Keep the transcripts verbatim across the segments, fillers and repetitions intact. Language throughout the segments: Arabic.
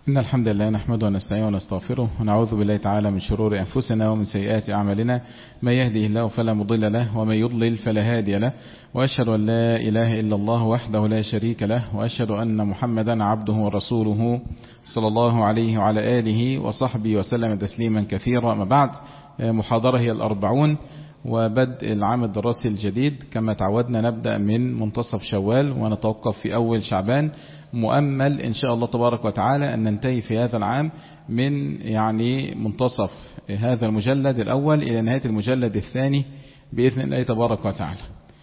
إن الحمد لله نحمده ونستعينه ونستغفره ونعوذ بالله تعالى من شرور أنفسنا ومن سيئات أعمالنا. ما يهده الله فلا مضل له ومن يضلل فلا هادي له، وأشهد أن لا إله إلا الله وحده لا شريك له، وأشهد أن محمدا عبده ورسوله صلى الله عليه وعلى آله وصحبه وسلم تسليما كثيرا. أما بعد، محاضرة هي الأربعون وبدء العام الدراسي الجديد. كما تعودنا نبدأ من منتصف شوال ونتوقف في أول شعبان، مؤمل إن شاء الله تبارك وتعالى أن ننتهي في هذا العام من يعني منتصف هذا المجلد الأول إلى نهاية المجلد الثاني بإذن الله تبارك وتعالى.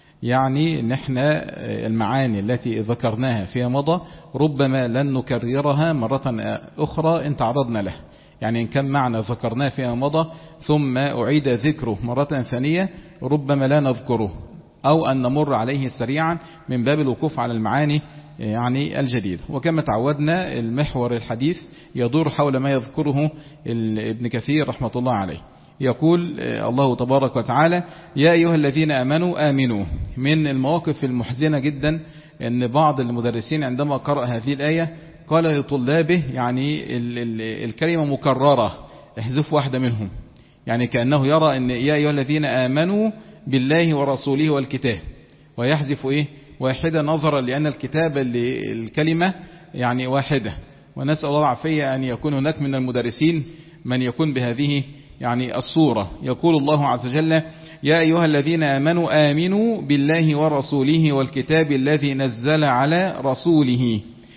يعني نحن المعاني التي ذكرناها فيما مضى ربما لن نكررها مرة أخرى إن تعرضنا له. يعني إن كان معنى ذكرناه فيما مضى ثم أعيد ذكره مرة ثانية ربما لا نذكره، أو أن نمر عليه سريعا من باب الوقوف على المعاني يعني الجديد. وكما تعودنا المحور الحديث يدور حول ما يذكره ابن كثير رحمة الله عليه. يقول الله تبارك وتعالى: يا أيها الذين آمنوا آمنوا. من المواقف المحزنة جدا أن بعض المدرسين عندما قرأ هذه الآية قال لطلابه يعني ال ال الكلمة مكررة، احذف واحدة منهم، يعني كأنه يرى أن يا أيها الذين آمنوا بالله ورسوله والكتاب، ويحذف إيه واحدة نظرا لأن الكتاب الكلمة يعني واحدة. ونسأل الله العافية أن يكون هناك من المدرسين من يكون بهذه يعني الصورة. يقول الله عز وجل: يا أيها الذين آمنوا آمنوا بالله ورسوله والكتاب الذي نزل على رسوله.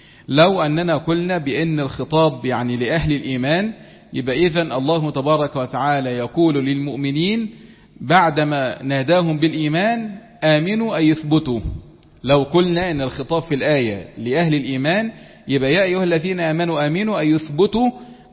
لو أننا قلنا بأن الخطاب يعني لأهل الإيمان، يبقى إذن الله تبارك وتعالى يقول للمؤمنين بعدما ناداهم بالإيمان آمنوا أي يثبتوا. لو قلنا أن الخطاب في الآية لأهل الإيمان يبقى يا أيها الذين آمنوا آمنوا أي يثبتوا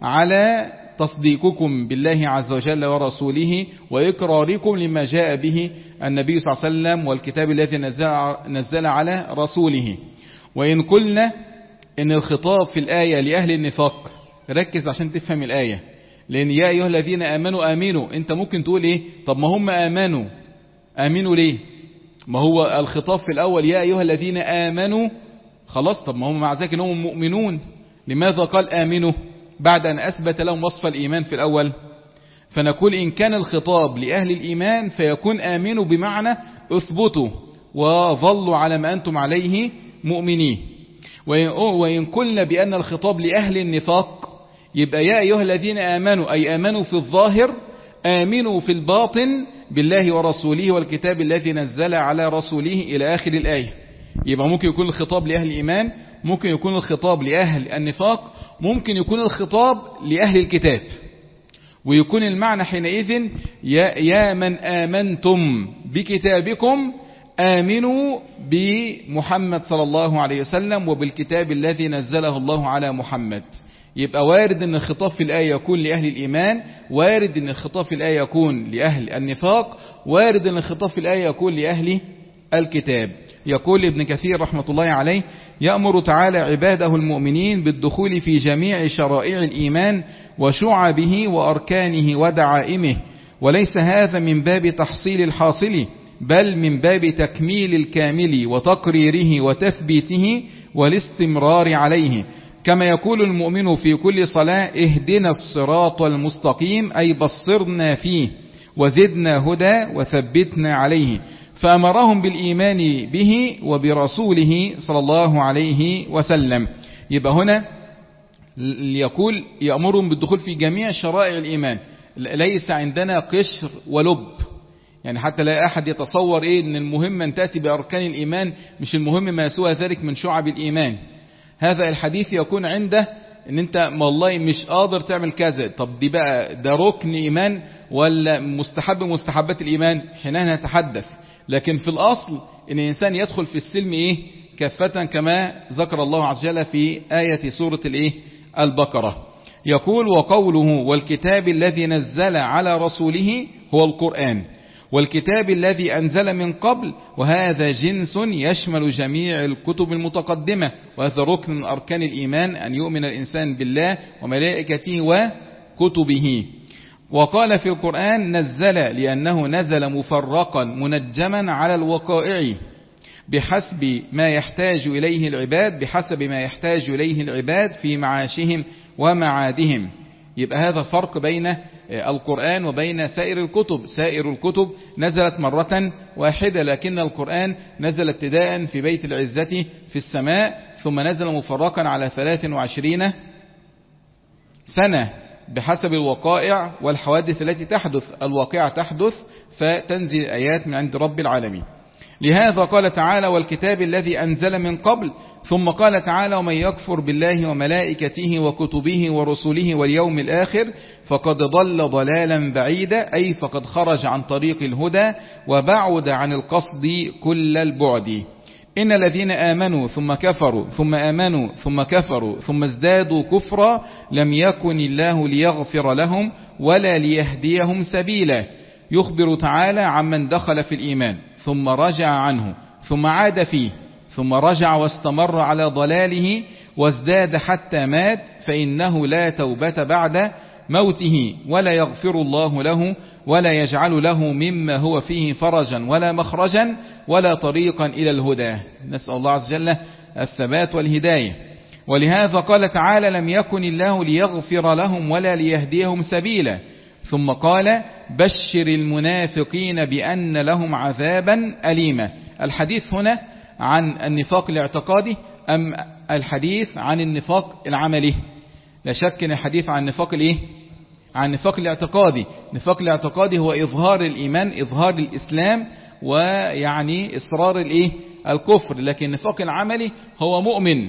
على تصديقكم بالله عز وجل ورسوله وإقراركم لما جاء به النبي صلى الله عليه وسلم والكتاب الذي نزل, نزل على رسوله. وإن قلنا أن الخطاب في الآية لأهل النفاق، ركز عشان تفهم الآية، لأن يا أيها الذين آمنوا آمنوا أنت ممكن تقول إيه؟ طب ما هم آمنوا آمنوا ليه؟ ما هو الخطاب في الأول يا أيها الذين آمنوا خلاص، طب ما هم مع ذلك أنهم مؤمنون، لماذا قال آمنوا بعد أن أثبت لهم وصف الإيمان في الأول؟ فنقول إن كان الخطاب لأهل الإيمان فيكون آمنوا بمعنى اثبتوا وظلوا على ما أنتم عليه مؤمنين. وإن قلنا بأن الخطاب لأهل النفاق يبقى يا أيها الذين آمنوا أي آمنوا في الظاهر آمنوا في الباطن بالله ورسوله والكتاب الذي نزل على رسوله إلى آخر الآية. يبقى ممكن يكون الخطاب لأهل الإيمان، ممكن يكون الخطاب لأهل النفاق، ممكن يكون الخطاب لأهل الكتاب، ويكون المعنى حينئذ يا, يا من آمنتم بكتابكم آمنوا بمحمد صلى الله عليه وسلم وبالكتاب الذي نزله الله على محمد. يبقى وارد ان الخطاب في الآية يكون لأهل الإيمان، وارد ان الخطاب في الآية يكون لأهل النفاق، وارد ان الخطاب في الآية يكون لأهل الكتاب. يقول ابن كثير رحمة الله عليه: يأمر تعالى عباده المؤمنين بالدخول في جميع شرائع الإيمان وشعبه وأركانه ودعائمه، وليس هذا من باب تحصيل الحاصل بل من باب تكميل الكامل وتقريره وتثبيته والاستمرار عليه. كما يقول المؤمن في كل صلاة: اهدنا الصراط المستقيم، أي بصرنا فيه وزدنا هدى وثبتنا عليه. فأمرهم بالإيمان به وبرسوله صلى الله عليه وسلم. يبقى هنا يقول يأمرهم بالدخول في جميع شرائع الإيمان، ليس عندنا قشر ولب. يعني حتى لا أحد يتصور إيه إن المهم أن تأتي بأركان الإيمان، مش المهم ما سوى ذلك من شعب الإيمان. هذا الحديث يكون عنده ان انت والله مش قادر تعمل كذا، طب دي بقى ده ركن ايمان ولا مستحب مستحبات الايمان؟ حينها نتحدث. لكن في الاصل ان الانسان يدخل في السلم ايه كافة، كما ذكر الله عز وجل في آية سورة الايه البقرة. يقول: وقوله والكتاب الذي نزل على رسوله هو القرآن، والكتاب الذي أنزل من قبل، وهذا جنس يشمل جميع الكتب المتقدمة، وهذا ركن من أركان الإيمان أن يؤمن الإنسان بالله وملائكته وكتبه. وقال في القرآن نزل لأنه نزل مفرقا منجما على الوقائع بحسب ما يحتاج إليه العباد بحسب ما يحتاج إليه العباد في معاشهم ومعادهم. يبقى هذا فرق بين القرآن وبين سائر الكتب. سائر الكتب نزلت مرة واحدة، لكن القرآن نزل ابتداء في بيت العزة في السماء، ثم نزل مفرقا على ثلاث وعشرين سنة بحسب الوقائع والحوادث التي تحدث. الواقعة تحدث فتنزل آيات من عند رب العالمين. لهذا قال تعالى: والكتاب الذي أنزل من قبل. ثم قال تعالى: ومن يكفر بالله وملائكته وكتبه ورسله واليوم الآخر فقد ضل ضلالا بعيدا، أي فقد خرج عن طريق الهدى وبعد عن القصد كل البعد. إن الذين آمنوا ثم كفروا ثم آمنوا ثم كفروا ثم ازدادوا كفرا لم يكن الله ليغفر لهم ولا ليهديهم سبيلا. يخبر تعالى عمن دخل في الإيمان ثم رجع عنه ثم عاد فيه ثم رجع واستمر على ضلاله وازداد حتى مات، فإنه لا توبة بعد موته ولا يغفر الله له ولا يجعل له مما هو فيه فرجا ولا مخرجا ولا طريقا إلى الهدى. نسأل الله عز وجل الثبات والهداية. ولهذا قال تعالى: لم يكن الله ليغفر لهم ولا ليهديهم سبيلا. ثم قال: بشر المنافقين بأن لهم عذابا أليما. الحديث هنا عن النفاق الاعتقادي أم الحديث عن النفاق العملي؟ لا شك أن الحديث عن النفاق الايه؟ عن النفاق الاعتقادي. النفاق الاعتقادي هو إظهار الإيمان، إظهار الإسلام، ويعني إصرار الايه؟ الكفر. لكن النفاق العملي هو مؤمن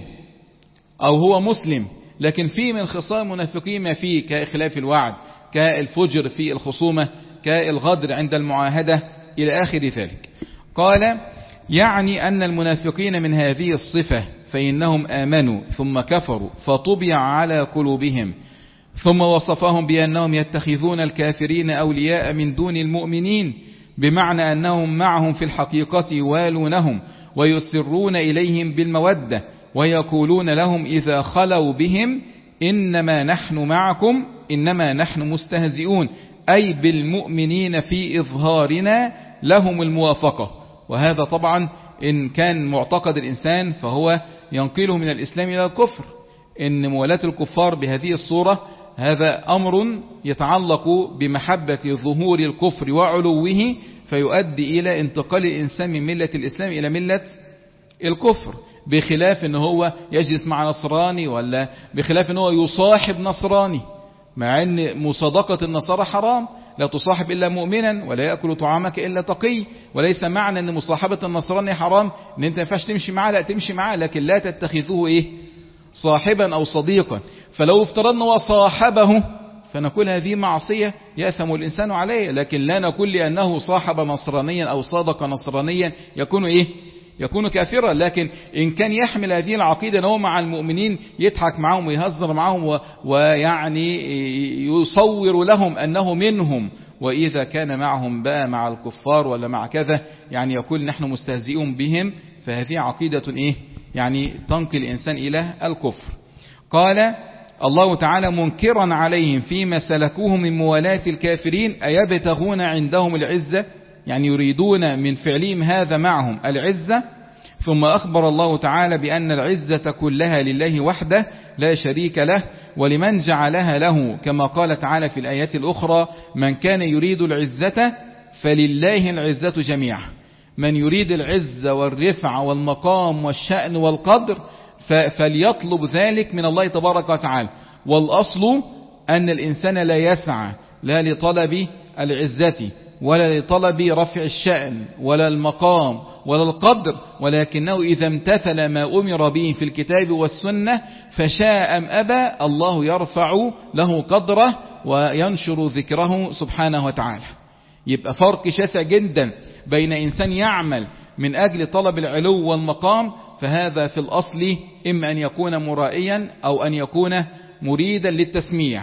أو هو مسلم، لكن فيه من خصال المنافقين ما فيه كإخلاف الوعد، كالفجر في الخصومة، كالغدر عند المعاهدة إلى آخر ذلك. قال: يعني أن المنافقين من هذه الصفة فإنهم آمنوا ثم كفروا فطبع على قلوبهم. ثم وصفهم بأنهم يتخذون الكافرين أولياء من دون المؤمنين، بمعنى أنهم معهم في الحقيقة يوالونهم ويسرون إليهم بالمودة، ويقولون لهم إذا خلوا بهم: إنما نحن معكم إنما نحن مستهزئون، أي بالمؤمنين في إظهارنا لهم الموافقة. وهذا طبعا إن كان معتقد الإنسان فهو ينقله من الإسلام إلى الكفر. إن موالاة الكفار بهذه الصورة هذا أمر يتعلق بمحبة ظهور الكفر وعلوه، فيؤدي إلى انتقال الإنسان من ملة الإسلام إلى ملة الكفر، بخلاف أنه هو يجلس مع نصراني، ولا بخلاف أنه هو يصاحب نصراني، مع أن مصادقة النصارى حرام، لا تصاحب إلا مؤمنا ولا يأكل طعامك إلا تقي. وليس معنى أن مصاحبة النصراني حرام أن أنت ما ينفعش تمشي معاه، لا تمشي معاه، لكن لا تتخذوه إيه؟ صاحبا أو صديقا. فلو افترضنا وصاحبه فنقول هذه معصية يأثم الإنسان عليه، لكن لا نقول لأنه صاحب نصرانيا أو صادق نصرانيا يكون إيه؟ يكون كافرا. لكن إن كان يحمل هذه العقيدة أنه مع المؤمنين يضحك معهم ويهزر معهم ويعني يصور لهم أنه منهم، وإذا كان معهم بقى مع الكفار ولا مع كذا يعني يقول نحن مستهزئون بهم، فهذه عقيدة إيه؟ يعني تنقل الإنسان إلى الكفر. قال الله تعالى منكرا عليهم فيما سلكوه من موالاة الكافرين: أيبتغون عندهم العزة، يعني يريدون من فعلهم هذا معهم العزة. ثم أخبر الله تعالى بأن العزة كلها لله وحده لا شريك له، ولمن جعلها له، كما قال تعالى في الآيات الأخرى: من كان يريد العزة فلله العزة جميعا. من يريد العزة والرفع والمقام والشأن والقدر فليطلب ذلك من الله تبارك وتعالى. والأصل أن الإنسان لا يسعى لا لطلب العزة ولا لطلب رفع الشأن ولا المقام ولا القدر، ولكنه إذا امتثل ما أمر به في الكتاب والسنة فشاء أم أبى الله يرفع له قدره وينشر ذكره سبحانه وتعالى. يبقى فرق شاسع جدا بين إنسان يعمل من أجل طلب العلو والمقام، فهذا في الأصل إما أن يكون مرائيا أو أن يكون مريدا للتسميع،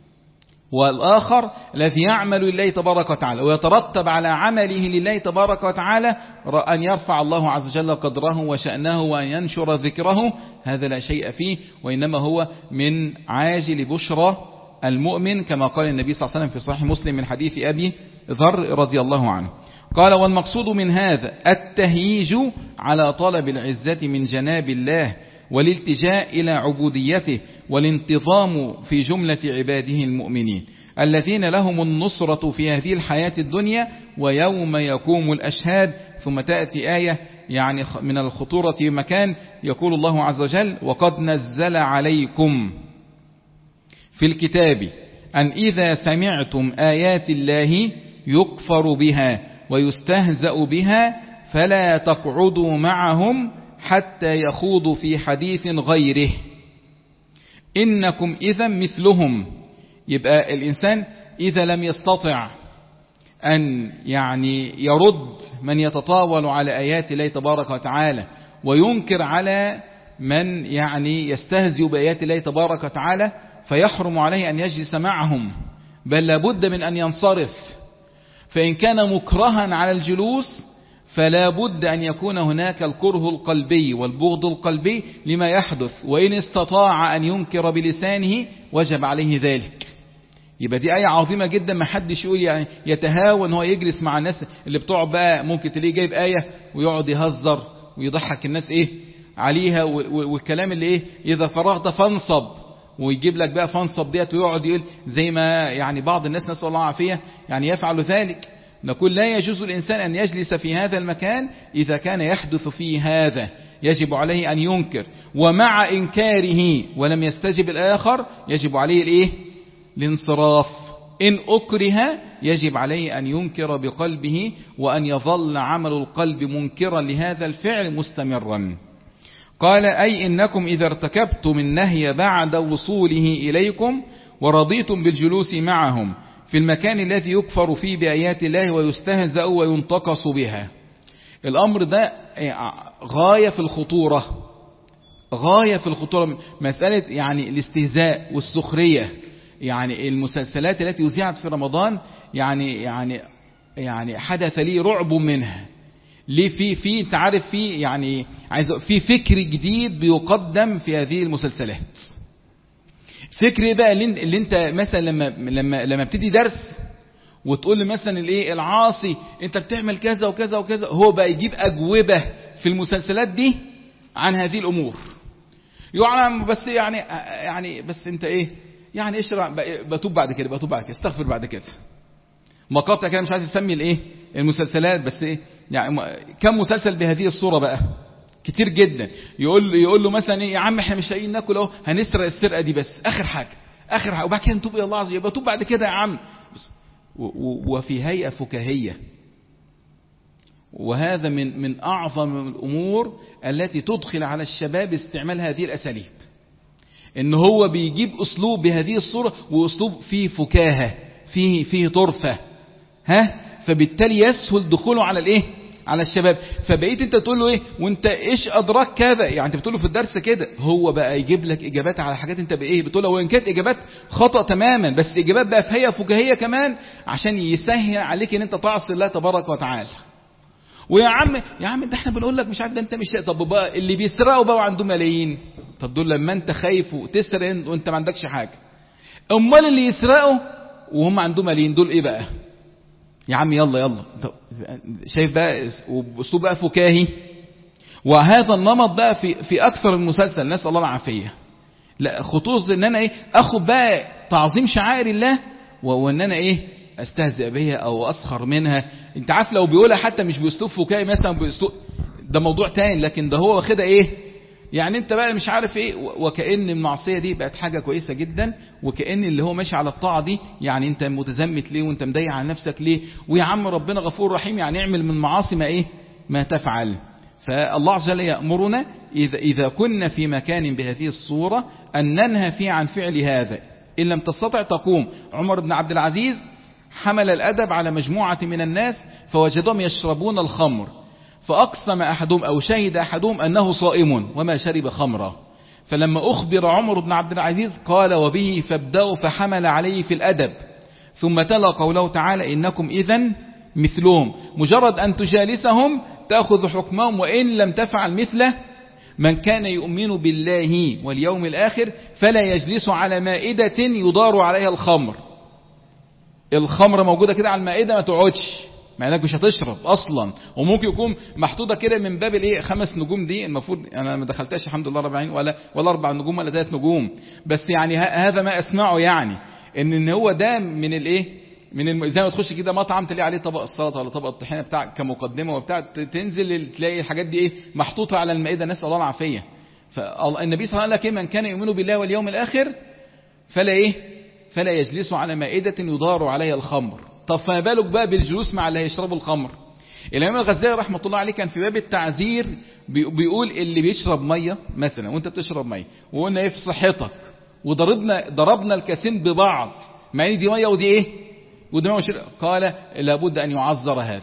والآخر الذي يعمل لله تبارك وتعالى ويترتب على عمله لله تبارك وتعالى أن يرفع الله عز وجل قدره وشأنه وأن ينشر ذكره. هذا لا شيء فيه، وإنما هو من عاجل بشرى المؤمن، كما قال النبي صلى الله عليه وسلم في صحيح مسلم من حديث أبي ذر رضي الله عنه. قال والمقصود من هذا التهييج على طلب العزة من جناب الله والالتجاء إلى عبوديته والانتظام في جملة عباده المؤمنين الذين لهم النصرة في هذه الحياة الدنيا ويوم يقوم الأشهاد. ثم تأتي آية يعني من الخطورة مكان يقول الله عز وجل وقد نزل عليكم في الكتاب أن إذا سمعتم آيات الله يكفر بها ويستهزأ بها فلا تقعدوا معهم حتى يخوضوا في حديث غيره إنكم إذا مثلهم. يبقى الإنسان إذا لم يستطع أن يعني يرد من يتطاول على آيات الله تبارك وتعالى وينكر على من يعني يستهزئ بآيات الله تبارك وتعالى فيحرم عليه أن يجلس معهم، بل لابد من أن ينصرف. فإن كان مكرها على الجلوس فلا بد أن يكون هناك الكره القلبي والبغض القلبي لما يحدث، وإن استطاع أن ينكر بلسانه وجب عليه ذلك. يبقى دي آية عظيمة جدا، ما حدش يقول يعني يتهاون هو يجلس مع الناس اللي بتوع بقى ممكن تلاقيه جايب آية ويقعد يهزر ويضحك الناس إيه عليها، والكلام اللي إيه إذا فرغت فانصب، ويجيب لك بقى فانصب ديت ويقعد يقول زي ما يعني بعض الناس نسأل الله العافية يعني يفعل ذلك. نقول لا يجوز الإنسان أن يجلس في هذا المكان إذا كان يحدث فيه هذا، يجب عليه أن ينكر، ومع إنكاره ولم يستجب الآخر يجب عليه الإيه الانصراف. إن أكره يجب عليه أن ينكر بقلبه وأن يظل عمل القلب منكرا لهذا الفعل مستمرا. قال أي إنكم إذا ارتكبتم النهي بعد وصوله إليكم ورضيتم بالجلوس معهم في المكان الذي يكفر فيه بآيات الله ويستهزأ وينتقص بها. الأمر ده غاية في الخطورة، غاية في الخطورة. مسألة يعني الاستهزاء والسخرية، يعني المسلسلات التي وزعت في رمضان يعني يعني يعني حدث لي رعب منها. ليه؟ في في انت عارف في يعني عايز في فكر جديد بيقدم في هذه المسلسلات. فكر ايه بقى اللي, اللي انت مثلا لما لما لما بتدي درس وتقول لي مثلا الايه العاصي انت بتعمل كذا وكذا وكذا، هو بقى يجيب اجوبه في المسلسلات دي عن هذه الامور. يعني بس يعني يعني بس انت ايه يعني اشرع بتوب بعد كده، بتوب بعد كده، استغفر بعد كده. مقاطع كده مش عايز اسمي الايه المسلسلات، بس ايه يعني كم مسلسل بهذه الصوره بقى كتير جدا. يقول له يقول له مثلا ايه يا عم احنا مش لاقيين ناكل اهو، هنسرق السرقه دي بس اخر حاجه اخر حاجه وبعد كده نتوب الى الله عز وجل، يبقى توب بعد كده يا عم. بس وفي هيئه فكاهيه. وهذا من من اعظم الامور التي تدخل على الشباب استعمال هذه الاساليب، ان هو بيجيب اسلوب بهذه الصوره واسلوب فيه فكاهه فيه فيه طرفه، ها فبالتالي يسهل دخوله على الايه على الشباب. فبقيت انت تقول له ايه وانت ايش ادراك كذا، يعني انت بتقول له في الدرس كده، هو بقى يجيب لك اجابات على حاجات انت بايه بتقول له، وان كانت اجابات خطأ تماما بس اجابات بقى في هيئه فكاهيه كمان عشان يسهل عليك ان انت تعصي الله تبارك وتعالى. ويا عم يا عم ده احنا بنقول لك مش عارف ده انت مش، طب بقى اللي بيسرقوا بقى وعنده ملايين، طب دول لما انت خايف وتسرق وانت ما عندكش حاجه، امال اللي يسرقوا وهم عندهم ملايين دول ايه بقى يا عم؟ يلا يلا شايف بقى اسلوب بقى فكاهي. وهذا النمط بقى في في اكثر المسلسل، نسال الله العافيه. لا خطوط ان انا ايه اخد بقى تعظيم شعائر الله وان انا ايه استهزئ بها او اسخر منها. انت عارف لو بيقولها حتى مش باسلوب فكاهي مثلا باسلوب ده موضوع تاني، لكن ده هو واخدها ايه يعني انت بقى مش عارف ايه، وكأن المعصية دي بقت حاجة كويسة جدا، وكأن اللي هو ماشي على الطاعة دي يعني انت متزمت ليه وانت مضيع على نفسك ليه، ويا عم ربنا غفور رحيم يعني اعمل من معاصي ما ايه ما تفعل. فالله عز وجل يأمرنا إذا, إذا كنا في مكان بهذه الصورة أن ننهى فيه عن فعل هذا. إن لم تستطع تقوم. عمر بن عبد العزيز حمل الأدب على مجموعة من الناس فوجدهم يشربون الخمر، فأقسم أحدهم أو شهد أحدهم أنه صائم وما شرب خمرا، فلما أخبر عمر بن عبد العزيز قال وبه فابدأوا، فحمل عليه في الأدب، ثم تلا قوله تعالى إنكم إذن مثلهم. مجرد أن تجالسهم تأخذ حكمهم، وإن لم تفعل مثله. من كان يؤمن بالله واليوم الآخر فلا يجلس على مائدة يدار عليها الخمر. الخمر موجودة كده على المائدة ما تقعدش، مع انك مش هتشرب اصلا، وممكن يكون محطوطه كده من باب الايه خمس نجوم دي، المفروض انا ما دخلتهاش الحمد لله ربع عين ولا ولا اربع نجوم ولا ثلاث نجوم، بس يعني هذا ما اسمعه، يعني ان ان هو ده من الايه من الم... زي ما تخش كده مطعم تلاقي عليه طبق السلطه ولا طبق الطحينه بتاع كمقدمه وبتاع، تنزل تلاقي الحاجات دي ايه محطوطه على المائده، نسال الله العافيه. فالنبي صلى الله عليه وسلم قال لك من كان يؤمن بالله واليوم الاخر فلا ايه فلا يجلس على مائده يدار عليها الخمر. طب فما بالك بقى بالجلوس مع اللي هيشربوا الخمر؟ الامام الغزالي رحمه الله عليه كان في باب التعذير بيقول اللي بيشرب ميه مثلا وانت بتشرب ميه وقلنا ايه في صحتك، وضربنا ضربنا الكاسين ببعض مع ان دي ميه ودي ايه ودي ميه، قال لابد ان يعذر هذا،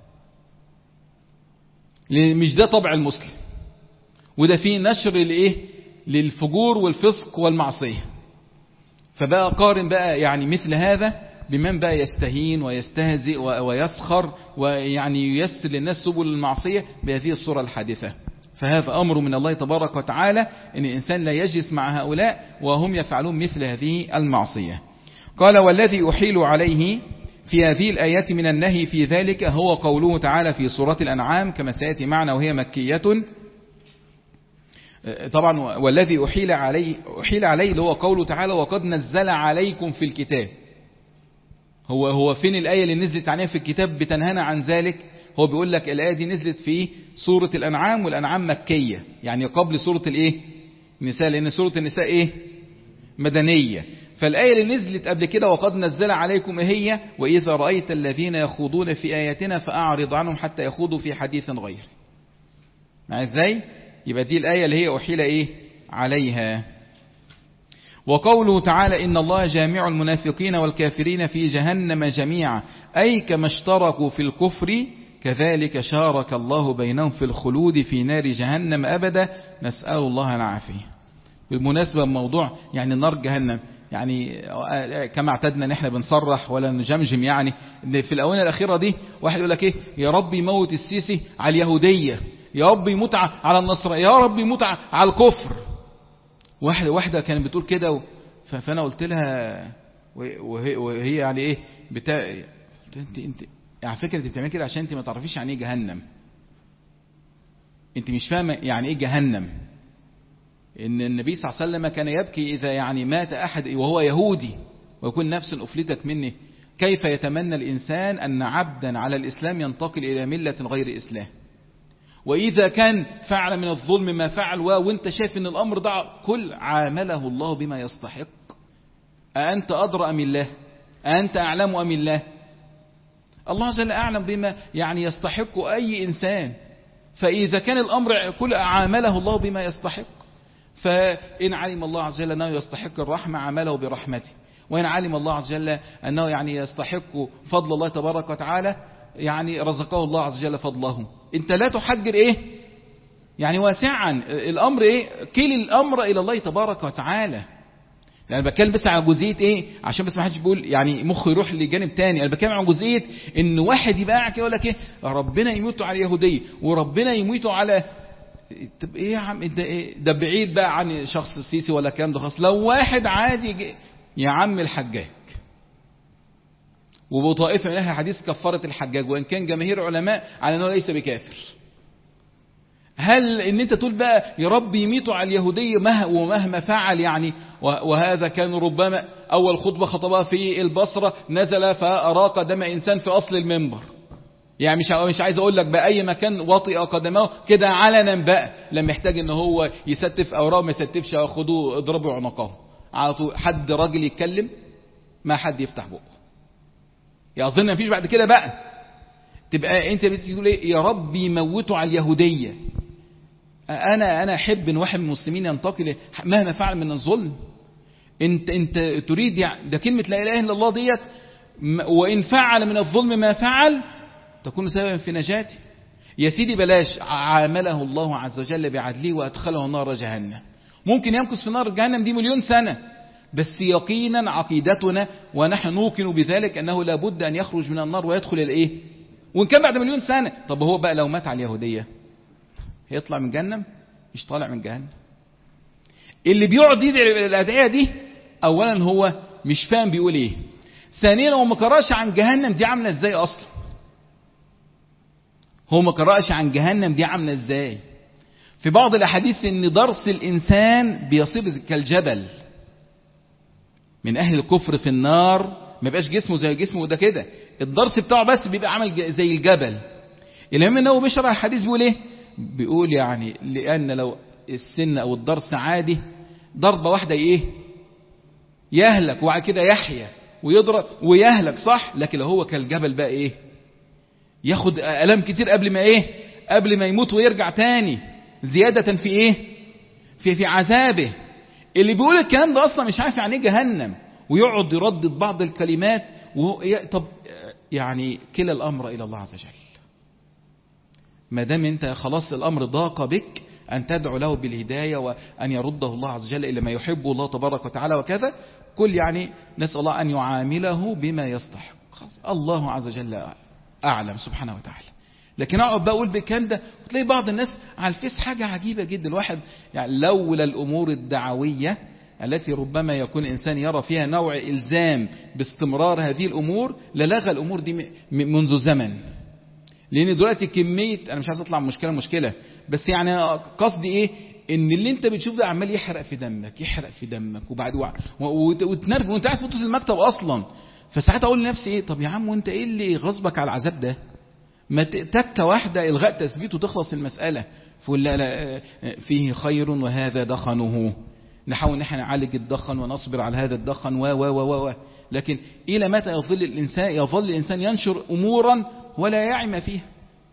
لان مش ده طبع المسلم، وده فيه نشر لايه للفجور والفسق والمعصيه. فبقى قارن بقى يعني مثل هذا بمن بقى يستهين ويستهزئ ويسخر ويعني ييسر للناس سبل المعصية بهذه الصورة الحادثة. فهذا أمر من الله تبارك وتعالى أن الإنسان لا يجلس مع هؤلاء وهم يفعلون مثل هذه المعصية. قال والذي أحيل عليه في هذه الآيات من النهي في ذلك هو قوله تعالى في سورة الأنعام كما سيأتي معنا وهي مكية. طبعا والذي أحيل عليه أحيل عليه اللي هو قوله تعالى وقد نزل عليكم في الكتاب. هو هو فين الآية اللي نزلت عليها في الكتاب بتنهانا عن ذلك؟ هو بيقول لك الآية دي نزلت في سورة الأنعام، والأنعام مكية يعني قبل سورة الإيه النساء، لأن سورة النساء إيه مدنية. فالآية اللي نزلت قبل كده وقد نزل عليكم هي وإذا رأيت الذين يخوضون في آياتنا فأعرض عنهم حتى يخوضوا في حديث غير. مع إزاي؟ يبقى دي الآية اللي هي أحيل إيه عليها. وقوله تعالى إن الله جامع المنافقين والكافرين في جهنم جميعا أي كما اشتركوا في الكفر كذلك شارك الله بينهم في الخلود في نار جهنم أبدا نسأل الله العافية. بالمناسبة الموضوع يعني نار جهنم يعني كما اعتدنا ان احنا بنصرح ولا نجمجم، يعني ان في الآونة الأخيرة دي واحد يقول لك ايه يا رب يموت السيسي على اليهودية، يا رب يموت على النصر، يا رب يموت على الكفر. واحدة واحدة كانت بتقول كده، فانا قلت لها وهي, وهي يعني ايه بتاع انت انت على فكره انت بتعملي كده عشان انت ما تعرفيش يعني ايه جهنم، انت مش فاهمه يعني ايه جهنم. ان النبي صلى الله عليه وسلم كان يبكي اذا يعني مات احد وهو يهودي ويكون نفس افلتت منه، كيف يتمنى الانسان ان عبدا على الاسلام ينتقل الى مله غير اسلام، وإذا كان فعل من الظلم ما فعل وانت شايف ان الأمر ده كل عامله الله بما يستحق. أأنت أدرى أم الله؟ أأنت أعلم أم الله؟ الله عز وجل أعلم بما يعني يستحق أي إنسان. فإذا كان الأمر كل عامله الله بما يستحق، فإن علم الله عز وجل أنه يستحق الرحمة عامله برحمته، وإن علم الله عز وجل أنه يعني يستحق فضل الله تبارك وتعالى يعني رزقه الله عز وجل فضله. انت لا تحجر ايه يعني واسعا الامر ايه كل الامر الى الله تبارك وتعالى. يعني بتكلم بس على جزئيه ايه عشان بس ما حدش بيقول يعني مخه يروح لجانب تاني. انا بتكلم عن جزئيه ان واحد يبقى قاعد يقول لك ايه ربنا يموتوا على اليهوديه وربنا يموتوا على طب ايه يا عم ده ايه ده بعيد بقى عن شخص السيسي ولا الكلام ده خالص. لو واحد عادي يا عم الحجاج وبطائفة من أهل حديث كفرت الحجاج وإن كان جماهير علماء على أنه ليس بكافر، هل إن أنت تقول بقى يا رب يميتوا على اليهودية مه ومهما فعل يعني؟ وهذا كان ربما أول خطبة خطبها في البصرة نزل فأراق دم إنسان في أصل المنبر، يعني مش مش عايز أقول لك بقى أي مكان وطئ قدمه كده علنا بقى لما يحتاج إن هو يستف أوراق ما يستفش خدوه اضربوا عنقه على طول. حد راجل يتكلم ما حد يفتح بقه، يا أظن ما فيش بعد كده بقى تبقى انت بتقول ايه يا رب يموتوا على اليهودية. انا انا احب ان واحد من المسلمين ينتقل مهما فعل من الظلم. انت انت تريد يعني ده كلمة لا اله الا الله ديت وان فعل من الظلم ما فعل تكون سببا في نجاته. يا سيدي بلاش عامله الله عز وجل بعدله وادخله نار جهنم، ممكن يمكث في نار جهنم دي مليون سنة، بس يقينا عقيدتنا ونحن نوقن بذلك أنه لابد أن يخرج من النار ويدخل الإيه وإن كان بعد مليون سنة. طب هو بقى لو مات على اليهودية هيطلع من جهنم؟ مش طالع من جهنم. اللي بيقعد يدعي الأدعية دي أولا هو مش فاهم بيقول إيه، ثانيا هو ما قراش عن جهنم دي عاملة إزاي أصلا. هو ما قرأش عن جهنم دي عاملة ازاي. في بعض الأحاديث ان ضرس الإنسان بيصيب كالجبل، من أهل الكفر في النار ما يبقاش جسمه زي جسمه ده كده، الضرس بتاعه بس بيبقى عامل زي الجبل. الإمام النووي بيشرح الحديث بيقول ايه؟ بيقول يعني لأن لو السن أو الضرس عادي ضربة واحدة ايه يهلك، وبعد كده يحيا ويضرب ويهلك صح، لكن لو هو كالجبل بقى ايه ياخد ألم كتير قبل ما ايه قبل ما يموت ويرجع تاني زيادة في ايه في في عذابه. اللي بيقول الكلام ده اصلا مش عارف يعني ايه جهنم، ويقعد يردد بعض الكلمات وهو طب يعني كلا الامر الى الله عز وجل. ما دام انت خلاص الامر ضاق بك ان تدعو له بالهدايه وان يرده الله عز وجل الى ما يحبه الله تبارك وتعالى وكذا، كل يعني نسال الله ان يعامله بما يستحق. الله عز وجل اعلم سبحانه وتعالى. لكن اقعد بقول بالكلام ده وتلاقي بعض الناس على الفيس حاجه عجيبه جدا. الواحد يعني لولا الامور الدعويه التي ربما يكون الانسان يرى فيها نوع الزام باستمرار هذه الامور للغى الامور دي منذ زمن. لان دلوقتي كميه، انا مش عايز اطلع من مشكله مشكله بس يعني قصدي ايه، ان اللي انت بتشوف ده عمال يحرق في دمك يحرق في دمك وبعد وتنرف وانت قاعد في وسط المكتب اصلا. فساعات اقول لنفسي ايه، طب يا عم وانت ايه اللي غصبك على العذاب ده؟ ما تكه واحده الغاء تثبيت وتخلص المساله. فقول لا لا فيه خير وهذا دخنه، نحاول ان احنا نعالج الدخن ونصبر على هذا الدخن و و و و لكن الى متى يظل الانسان يظل الانسان ينشر امورا ولا يعي ما فيها؟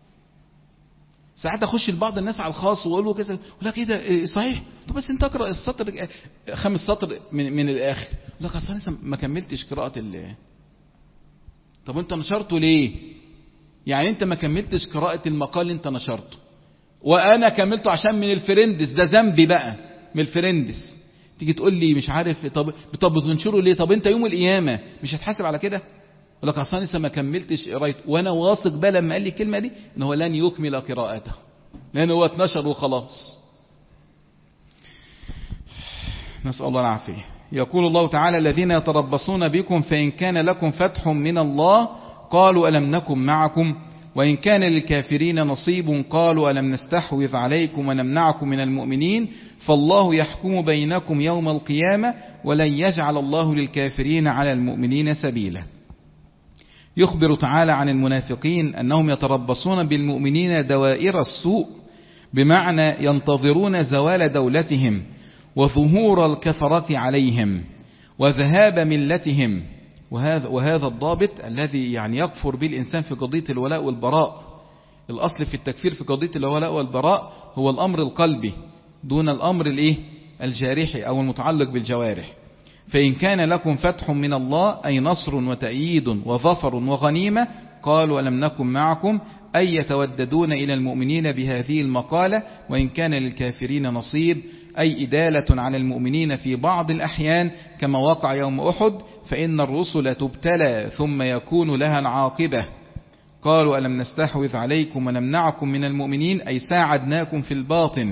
ساعات اخش لبعض الناس على الخاص واقول له كذا، يقول لك ايه ده صحيح، طب بس انت اقرا السطر خمس سطر من, من الاخر، يقول لك اصل انا ما كملتش قراءه ال طب انت نشرته ليه؟ يعني انت ما كملتش قراءه المقال اللي انت نشرته وانا كملته عشان من الفرندس، ده ذنبي بقى من الفرندس. تيجي تقول لي مش عارف طب طب بتنشره ليه؟ طب انت يوم القيامه مش هتحاسب على كده؟ يقول لك اصل انا لسه ما كملتش قرايته، وانا واثق بقى لما قال لي الكلمه دي ان هو لن يكمل قراءته لان هو اتنشر وخلاص. نسال الله العافيه. يقول الله تعالى: الذين يتربصون بكم فان كان لكم فتح من الله قالوا الم نكن معكم وإن كان للكافرين نصيب قالوا ألم نستحوذ عليكم ونمنعكم من المؤمنين فالله يحكم بينكم يوم القيامة ولن يجعل الله للكافرين على المؤمنين سبيلا. يخبر تعالى عن المنافقين أنهم يتربصون بالمؤمنين دوائر السوء، بمعنى ينتظرون زوال دولتهم وظهور الكفرة عليهم وذهاب ملتهم. وهذا, وهذا الضابط الذي يعني يكفر به الإنسان في قضية الولاء والبراء. الأصل في التكفير في قضية الولاء والبراء هو الأمر القلبي دون الأمر الإيه؟ الجارحي أو المتعلق بالجوارح. فإن كان لكم فتح من الله أي نصر وتأييد وظفر وغنيمة قالوا ألم نكن معكم أي يتوددون إلى المؤمنين بهذه المقالة. وإن كان للكافرين نصيب أي إدالة على المؤمنين في بعض الأحيان كما وقع يوم أحد، فإن الرسل تبتلى ثم يكون لها العاقبة. قالوا ألم نستحوذ عليكم ونمنعكم من المؤمنين أي ساعدناكم في الباطن.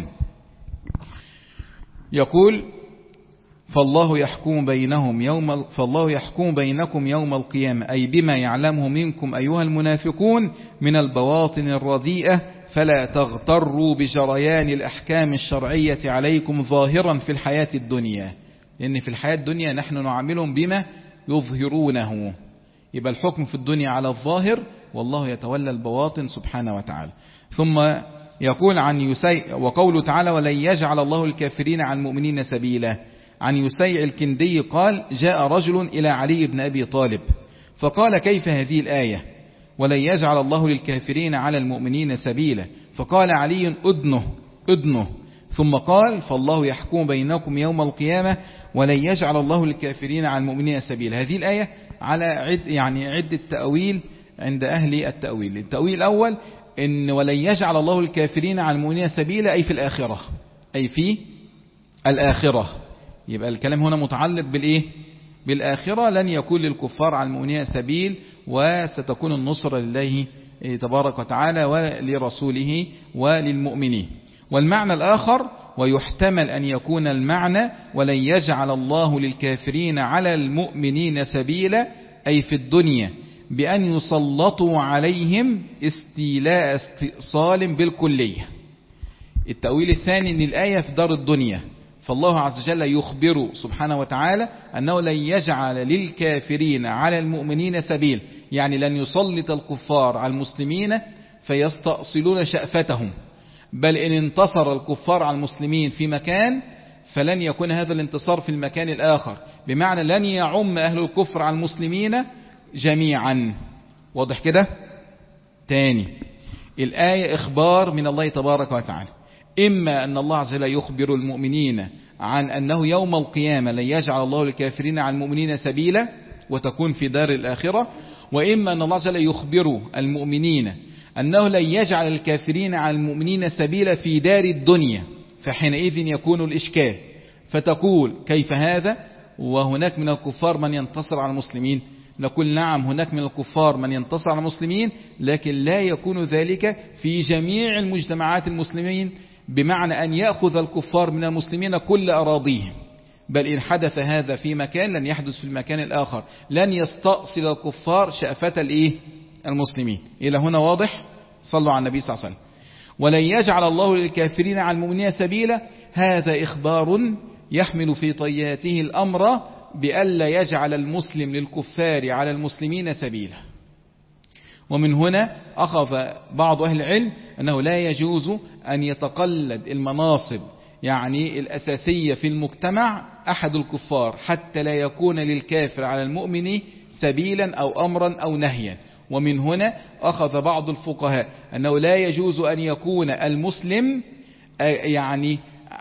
يقول فالله يحكم بينهم يوم فالله يحكم بينكم يوم القيامة أي بما يعلمه منكم أيها المنافقون من البواطن الرديئة، فلا تغتروا بجريان الأحكام الشرعية عليكم ظاهرا في الحياة الدنيا، لأن في الحياة الدنيا نحن نعاملهم بما يظهرونه. يبقى الحكم في الدنيا على الظاهر والله يتولى البواطن سبحانه وتعالى. ثم يقول عن يسيع وقوله تعالى ولن يجعل الله الكافرين على المؤمنين سبيلا. عن يسيع الكندي قال جاء رجل إلى علي بن أبي طالب فقال كيف هذه الآية ولن يجعل الله للكافرين على المؤمنين سبيلا؟ فقال علي أدنه أدنه ثم قال فالله يحكم بينكم يوم القيامة ولن يجعل الله للكافرين على المؤمنين سبيلا. هذه الآية على عد يعني عدة تأويل عند أهل التأويل. التأويل الأول إن ولن يجعل الله للكافرين على المؤمنين سبيلا أي في الآخرة، أي في الآخرة. يبقى الكلام هنا متعلق بالإيه؟ بالآخرة. لن يكون للكفار على المؤمنين سبيل وستكون النصرة لله تبارك وتعالى ولرسوله وللمؤمنين. والمعنى الآخر ويحتمل أن يكون المعنى ولن يجعل الله للكافرين على المؤمنين سبيلا أي في الدنيا بأن يسلطوا عليهم استيلاء استئصال بالكلية. التأويل الثاني أن الآية في دار الدنيا، فالله عز وجل يخبر سبحانه وتعالى أنه لن يجعل للكافرين على المؤمنين سبيل، يعني لن يسلط الكفار على المسلمين فيستأصلون شأفتهم، بل إن انتصر الكفار على المسلمين في مكان فلن يكون هذا الانتصار في المكان الآخر، بمعنى لن يعم أهل الكفر على المسلمين جميعا. واضح كده؟ تاني، الآية إخبار من الله تبارك وتعالى، إما أن الله عز وجل يخبر المؤمنين عن أنه يوم القيامة لن يجعل الله الكافرين على المؤمنين سبيلا وتكون في دار الآخرة، وإما أن الله عز وجل يخبر المؤمنين أنه لن يجعل الكافرين على المؤمنين سبيلا في دار الدنيا، فحينئذ يكون الإشكال، فتقول كيف هذا وهناك من الكفار من ينتصر على المسلمين؟ نقول نعم، هناك من الكفار من ينتصر على المسلمين، لكن لا يكون ذلك في جميع المجتمعات المسلمين، بمعنى أن يأخذ الكفار من المسلمين كل أراضيهم، بل إن حدث هذا في مكان لن يحدث في المكان الآخر، لن يستأصل الكفار شأفة الإيه؟ المسلمين. إلى هنا واضح؟ صلوا على النبي صلى الله عليه وسلم. ولن يجعل الله للكافرين على المؤمنين سبيلا، هذا إخبار يحمل في طياته الأمر بألا يجعل المسلم للكفار على المسلمين سبيلا. ومن هنا أخذ بعض أهل العلم أنه لا يجوز أن يتقلد المناصب يعني الأساسية في المجتمع أحد الكفار، حتى لا يكون للكافر على المؤمن سبيلا أو أمرا أو نهيا. ومن هنا أخذ بعض الفقهاء أنه لا يجوز أن يكون المسلم يعني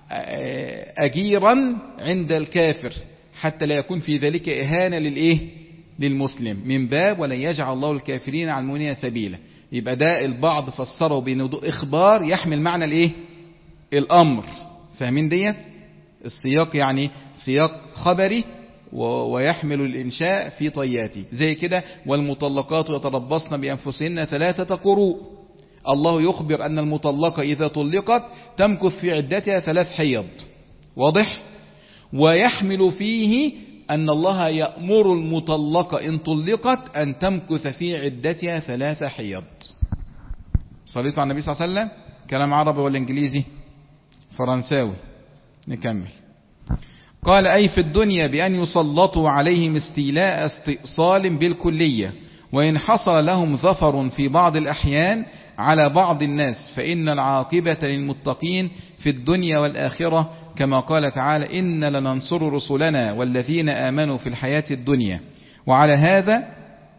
أجيرا عند الكافر، حتى لا يكون في ذلك إهانة للإيه؟ للمسلم، من باب ولن يجعل الله الكافرين على المؤمنين سبيلا. يبقى ده البعض فسره بأنه إخبار يحمل معنى الإيه؟ الأمر. فاهمين ديت؟ السياق يعني سياق خبري ويحمل الإنشاء في طياته، زي كده والمطلقات يتربصن بأنفسهن ثلاثة قروء. الله يخبر أن المطلقة إذا طلقت تمكث في عدتها ثلاث حيض. واضح؟ ويحمل فيه أن الله يأمر المطلقة إن طلقت أن تمكث في عدتها ثلاث حيض. صليتوا على النبي صلى الله عليه وسلم. كلام عربي ولا إنجليزي؟ فرنساوي. نكمل. قال أي في الدنيا بأن يسلطوا عليهم استيلاء استئصال بالكلية، وإن حصل لهم ظفر في بعض الأحيان على بعض الناس فإن العاقبة للمتقين في الدنيا والآخرة، كما قال تعالى إن لننصر رسلنا والذين آمنوا في الحياة الدنيا. وعلى هذا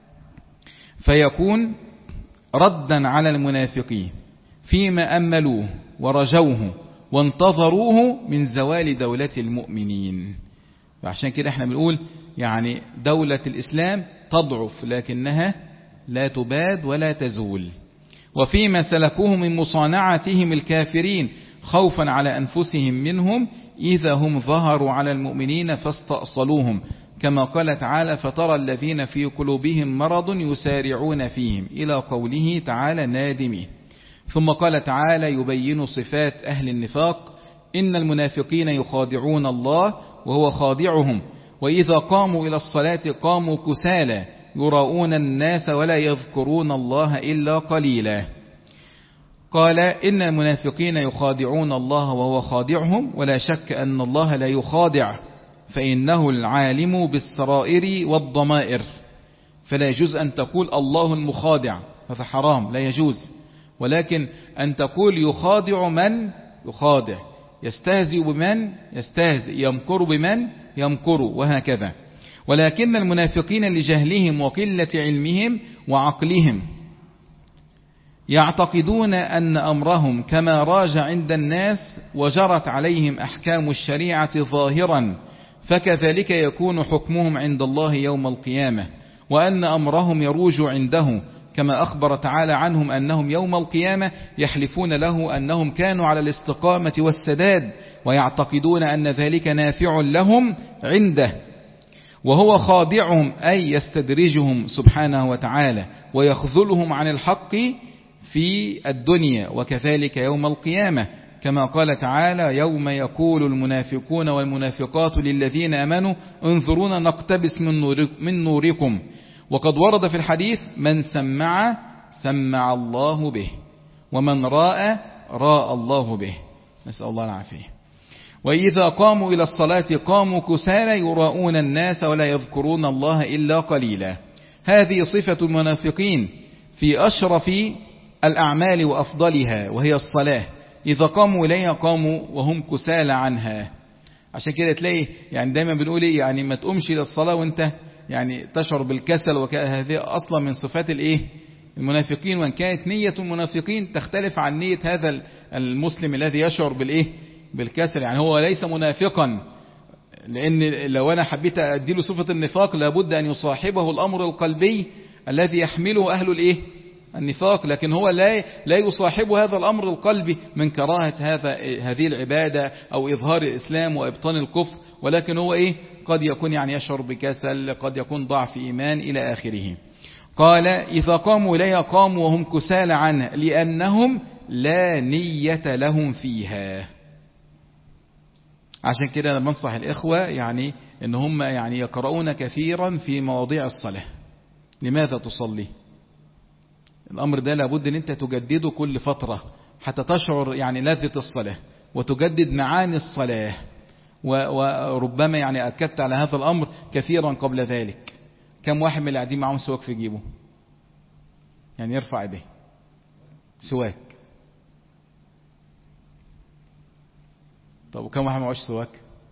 فيكون ردا على المنافقين فيما أملوه ورجوه وانتظروه من زوال دولة المؤمنين. وعشان كده احنا بنقول يعني دولة الإسلام تضعف لكنها لا تباد ولا تزول. وفيما سلكوه من مصانعتهم الكافرين خوفا على أنفسهم منهم إذا هم ظهروا على المؤمنين فاستأصلوهم، كما قال تعالى فترى الذين في قلوبهم مرض يسارعون فيهم إلى قوله تعالى نادمين. ثم قال تعالى يبين صفات أهل النفاق إن المنافقين يخادعون الله وهو خادعهم وإذا قاموا إلى الصلاة قاموا كسالى يراؤون الناس ولا يذكرون الله إلا قليلا. قال إن المنافقين يخادعون الله وهو خادعهم، ولا شك أن الله لا يخادع فإنه العالم بالسرائر والضمائر، فلا يجوز أن تقول الله المخادع، هذا حرام لا يجوز. ولكن أن تقول يخادع من يخادع، يستهزئ بمن يستهزئ، يمكر بمن يمكر، وهكذا. ولكن المنافقين لجهلهم وقلة علمهم وعقلهم يعتقدون أن أمرهم كما راج عند الناس وجرت عليهم أحكام الشريعة ظاهرا، فكذلك يكون حكمهم عند الله يوم القيامة، وأن أمرهم يروج عنده، كما أخبر تعالى عنهم أنهم يوم القيامة يحلفون له أنهم كانوا على الاستقامة والسداد، ويعتقدون أن ذلك نافع لهم عنده، وهو خادعهم أي يستدرجهم سبحانه وتعالى ويخذلهم عن الحق في الدنيا وكذلك يوم القيامة، كما قال تعالى يوم يقول المنافقون والمنافقات للذين آمنوا انظرونا نقتبس من نوركم وقد ورد في الحديث من سمع سمع الله به، ومن راء راء الله به، نسأل الله العافية. وإذا قاموا إلى الصلاة قاموا كسالى يراؤون الناس ولا يذكرون الله إلا قليلا. هذه صفة المنافقين في أشرف الأعمال وأفضلها، وهي الصلاة. إذا قاموا إليها قاموا وهم كسالى عنها. عشان كده تلاقي يعني دايما بنقول إيه، يعني ما تقومش للصلاة وانت يعني تشعر بالكسل، وهذه أصلا من صفات الإيه المنافقين، وان كانت نية المنافقين تختلف عن نية هذا المسلم الذي يشعر بالإيه بالكسل. يعني هو ليس منافقا، لأن لو أنا حبيت أديله صفة النفاق لابد أن يصاحبه الأمر القلبي الذي يحمله أهل الإيه النفاق، لكن هو لا لا يصاحبه هذا الأمر القلبي من كراهة هذا هذه العبادة أو إظهار الإسلام وإبطان الكفر، ولكن هو إيه قد يكون يعني يشعر بكسل، قد يكون ضعف إيمان إلى آخره. قال إذا قاموا إليها قاموا وهم كسالى عنها لأنهم لا نية لهم فيها. عشان كده أنا بنصح الإخوة يعني إن هم يعني يقرؤون كثيرا في مواضيع الصلاة. لماذا تصلي؟ الأمر ده لابد أن أنت تجدده كل فترة حتى تشعر يعني لذة الصلاة وتجدد معاني الصلاة. وربما يعني أكدت على هذا الأمر كثيرا قبل ذلك. كم واحد من اللي قاعدين معهم سواك في جيبه؟ يعني يرفع ايديه. سواك. طب وكم واحد معهوش سواك؟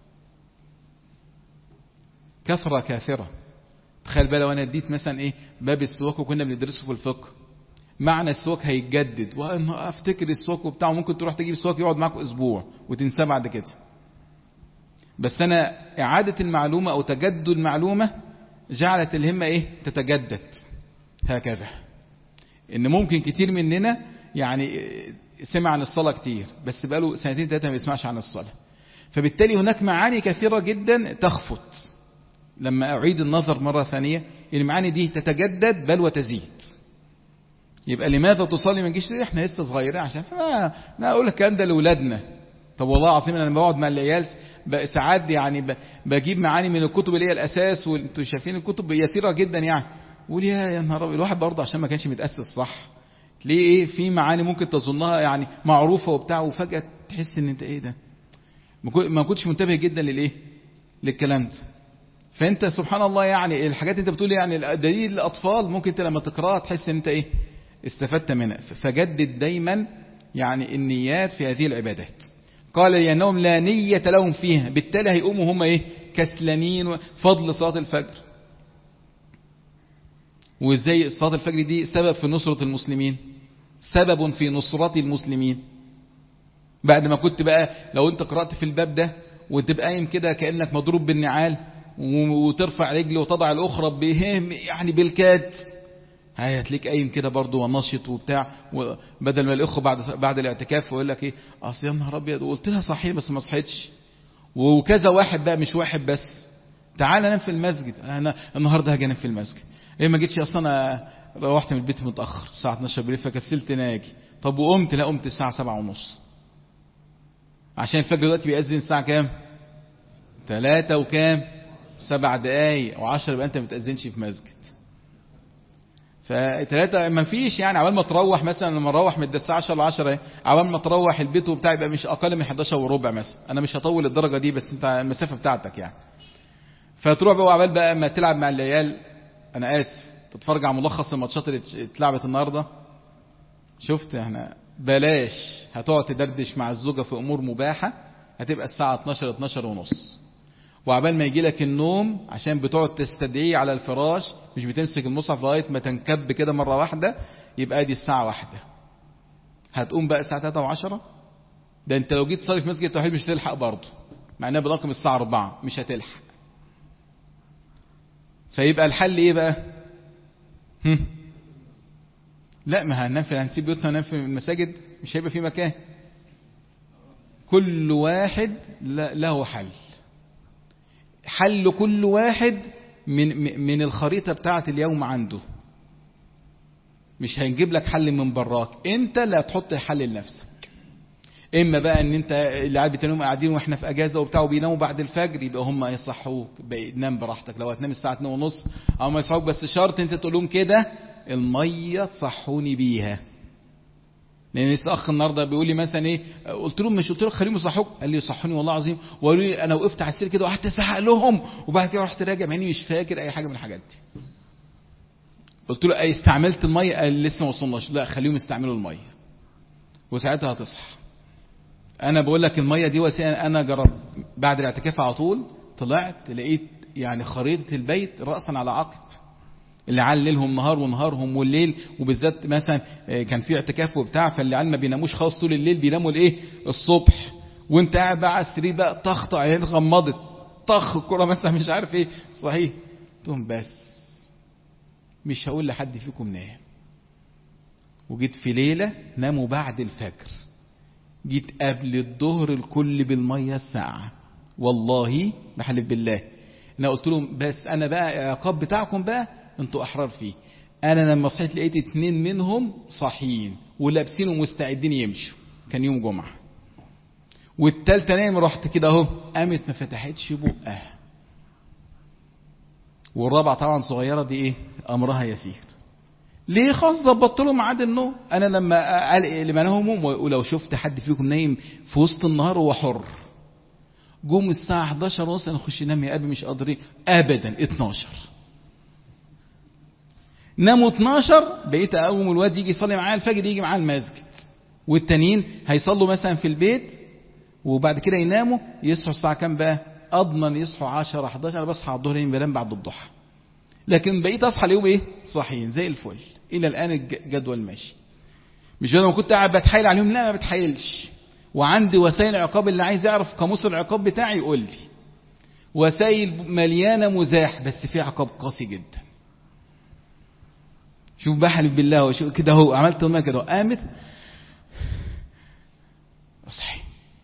كثرة كاثرة. تخيل بقى لو انا اديت مثلا ايه باب السواك وكنا بندرسه في الفقه، معنى السواك هيتجدد، وانا افتكر السواك وبتاعه ممكن تروح تجيب سواك يقعد معك اسبوع وتنساه بعد كده. بس انا اعادة المعلومة او تجدد المعلومة جعلت الهمة ايه تتجدد هكذا. ان ممكن كتير مننا يعني سمع عن الصلاة كتير بس بقاله سنتين ثلاثة ما يسمعش عن الصلاة، فبالتالي هناك معاني كثيرة جدا تخفت. لما اعيد النظر مرة ثانية المعاني دي تتجدد بل وتزيد. يبقى لماذا تصلي؟ ما نجيش احنا لسه صغيرين عشان انا اقول لك الكلام ده لاولادنا. طب والله العظيم انا بقعد مع العيال ساعات يعني بجيب معاني من الكتب اللي هي الاساس، وانتوا شايفين الكتب يسيره جدا يعني، وقول يا نهار الواحد برضه عشان ما كانش متاسس صح. ليه ايه في معاني ممكن تظنها يعني معروفه وبتاع وفجاه تحس ان انت ايه ده، ما كنتش منتبه جدا للايه للكلام ده. فانت سبحان الله يعني الحاجات انت بتقول يعني دليل الاطفال ممكن انت لما تقراها تحس ان انت ايه استفدت منها. فجدد دايما يعني النيات في هذه العبادات. قال لأنهم لا نية لهم فيها، بالتالي هيقوموا هم ايه كسلانين. فضل صلاة الفجر، وازاي صلاة الفجر دي سبب في نصرة المسلمين، سبب في نصرة المسلمين. بعد ما كنت بقى لو انت قرأت في الباب ده وتبقى قايم كده كأنك مضروب بالنعال وترفع رجل وتضع الأخرى بهم يعني بالكاد، هاي هتليك قايم كده برضه ونشط وبتاع، وبدل ما الاخوه بعد بعد الاعتكاف ويقول لك ايه اصل يا نهار ابيض وقلت لها صحيح بس ما صحيتش، وكذا واحد بقى مش واحد بس تعالى نام في المسجد، انا النهارده هاجي انام في المسجد. ايه ما جيتش اصلا انا روحت من البيت متاخر الساعه اتناشر بالليل فكسلت ناجي. طب وقمت؟ لا قمت الساعه سبعة ونص عشان الفجر دلوقتي بيأذن الساعه كام؟ ثلاثة وكام سبع دقايق وعشر، يبقى انت ما بتأذنش في مسجد. فثلاثة ما فيش يعني عبال ما تروح مثلا لما اروح من الساعه عشرة ل عشرة عبال ما تروح البيت وبتاع يبقى مش اقل من حداشر وربع مثلا. انا مش هطول الدرجه دي بس انت المسافه بتاعتك يعني. فتروح بقى عبال بقى ما تلعب مع العيال، انا اسف، تتفرج على ملخص الماتشات اللي اتلعبت النهارده. شفت احنا بلاش هتقعد تدردش مع الزوجه في امور مباحه، هتبقى الساعه اتناشر اتناشر ونص، وعبال ما يجي لك النوم عشان بتقعد تستدعيه على الفراش مش بتمسك المصحف لغايه ما تنكب كده مره واحده، يبقى دي الساعه واحدة. هتقوم بقى الساعه تلاتة وعشرة، ده انت لو جيت تصلي في مسجد التوحيد مش هتلحق برضه، مع انها برقم الساعه أربعة مش هتلحق. فيبقى الحل ايه بقى؟ هم؟ لا ما هننام في هنسيب بيوتنا وننام في المساجد، مش هيبقى في مكان. كل واحد له حل، حل كل واحد من من الخريطة بتاعة اليوم عنده. مش هنجيب لك حل من براك، انت اللي هتحط حل لنفسك. اما بقى ان انت اللي قاعد بتنام قاعدين واحنا في اجازه وبتاع وبيناموا بعد الفجر، يبقى هم يصحوك نام براحتك، لو هتنام الساعه اتنين ونص او ما يصحوك، بس شرط انت تقول لهم كده الميه تصحوني بيها. لان لسه اخ النهارده بيقول لي مثلا ايه، قلت لهم مش قلت لك خليهم يصحوك، قال لي يصحوني والله العظيم، وقالوا لي انا وقفت على السرير كده وقعدت اسحق لهم وبعد كده رحت راجع مع اني مش فاكر اي حاجه من الحاجات دي. قلت له اي استعملت الميه؟ قال لسه ما وصلناش. لا خليهم يستعملوا الميه وساعتها هتصحى. انا بقول لك الميه دي وسيله. انا جربت بعد الاعتكاف على طول، طلعت لقيت يعني خريطه البيت راسا على عقب، اللي عللهم نهار ونهارهم والليل، وبالذات مثلا كان في اعتكاف وبتاع، فاللي علم ما بيناموش خالص طول الليل، بيناموا الايه الصبح، وانت قاعد بقى على السرير بقى طخ عينيك غمضت طخ الكره مثلا مش عارف ايه صحيح. قلت لهم بس مش هقول لحد فيكم نام. وجيت في ليله ناموا بعد الفجر، جيت قبل الظهر الكل بالميه الساعه، والله بحلف بالله. انا قلت لهم بس انا بقى العقاب بتاعكم بقى انتوا احرار فيه. انا لما صحيت لقيت اتنين منهم صاحيين ولابسين ومستعدين يمشوا، كان يوم جمعه، والتالتة نايم، رحت كده اهو قامت ما فتحتش بقها، والرابعه طبعا صغيره دي ايه امرها يسير. ليه؟ خلاص ظبطت له ميعاد النوم. انا لما قال لما نامهم، ولو شفت حد فيكم نايم في وسط النهار هو حر، جم الساعه حداشر ونص انا اخش انام يا ابي مش قادرين ابدا، اتناشر ناموا اتناشر، بقيت اقوم الواد يجي يصلي معايا الفجر، يجي معايا المسجد، والتانيين هيصلوا مثلا في البيت وبعد كده يناموا، يصحوا الساعه كام بقى؟ اضمن يصحوا عشرة حداشر. انا بصحى على الظهر يوم بنام بعد الضحى، لكن بقيت اصحى اليوم ايه صاحيين زي الفل. الى الان الجدول ماشي. مش لما كنت قاعد بتحايل عليهم، لا ما بتحايلش، وعندي وسائل عقاب. اللي عايز يعرف قاموس العقاب بتاعي يقول لي، وسائل مليانه مزاح بس في عقاب قاسي جدا. شوف بحلف بالله وشوف كده اهو عملت ما كده قامت اصحي،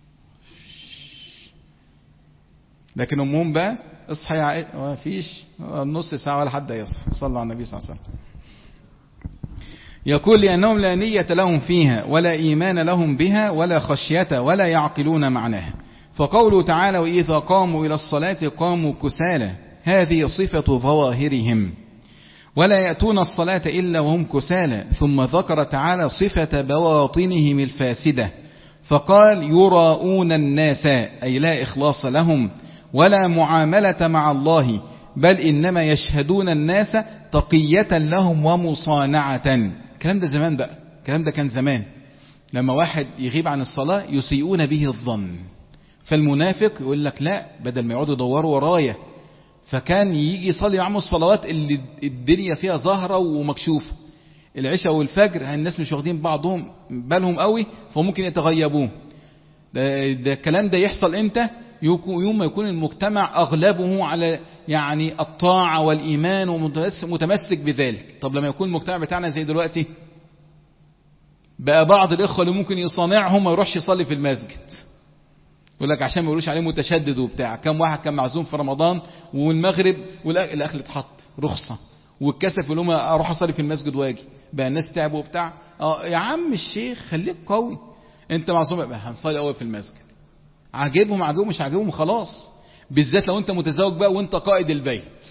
لكن امهم بقى اصحي يا عائشة ما فيش نص ساعه ولا حد يصحى. صلى على النبي صلى الله عليه وسلم. يقول لأنهم لا نية لهم فيها ولا إيمان لهم بها ولا خشية ولا يعقلون معناها. فقوله تعالى وإذا قاموا إلى الصلاة قاموا كسالى، هذه صفة ظواهرهم، ولا يأتون الصلاة إلا وهم كسالى. ثم ذكر تعالى صفة بواطنهم الفاسدة، فقال يراؤون الناس، أي لا إخلاص لهم ولا معاملة مع الله، بل إنما يشهدون الناس تقية لهم ومصانعة. الكلام ده زمان بقى، الكلام ده كان زمان لما واحد يغيب عن الصلاة يسيئون به الظن، فالمنافق يقول لك لا، بدل ما يقعدوا يدوروا ورايا، فكان يجي يصلي معهم الصلوات اللي الدنيا فيها ظاهرة ومكشوفة، العشاء والفجر الناس مش واخدين بعضهم بالهم قوي فممكن يتغيبون. ده, ده الكلام ده يحصل امتى؟ يوم ما يكون المجتمع أغلبه على يعني الطاعة والإيمان ومتمسك بذلك. طب لما يكون المجتمع بتاعنا زي دلوقتي، بقى بعض الإخوة اللي ممكن يصانعهم ما يروحش يصلي في المسجد، يقول لك عشان ما يقولوش عليه متشدد وبتاع. كم واحد كان معزوم في رمضان والمغرب والأكل اتحط رخصة، والكسف يقول لهم أروح أصلي في المسجد واجي، بقى الناس تعبوا وبتاع. اه يا عم الشيخ خليك قوي، انت معزوم بقى هنصلي أول في المسجد. عاجبهم عاجبهم مش عاجبهم خلاص، بالذات لو انت متزوج بقى وانت قائد البيت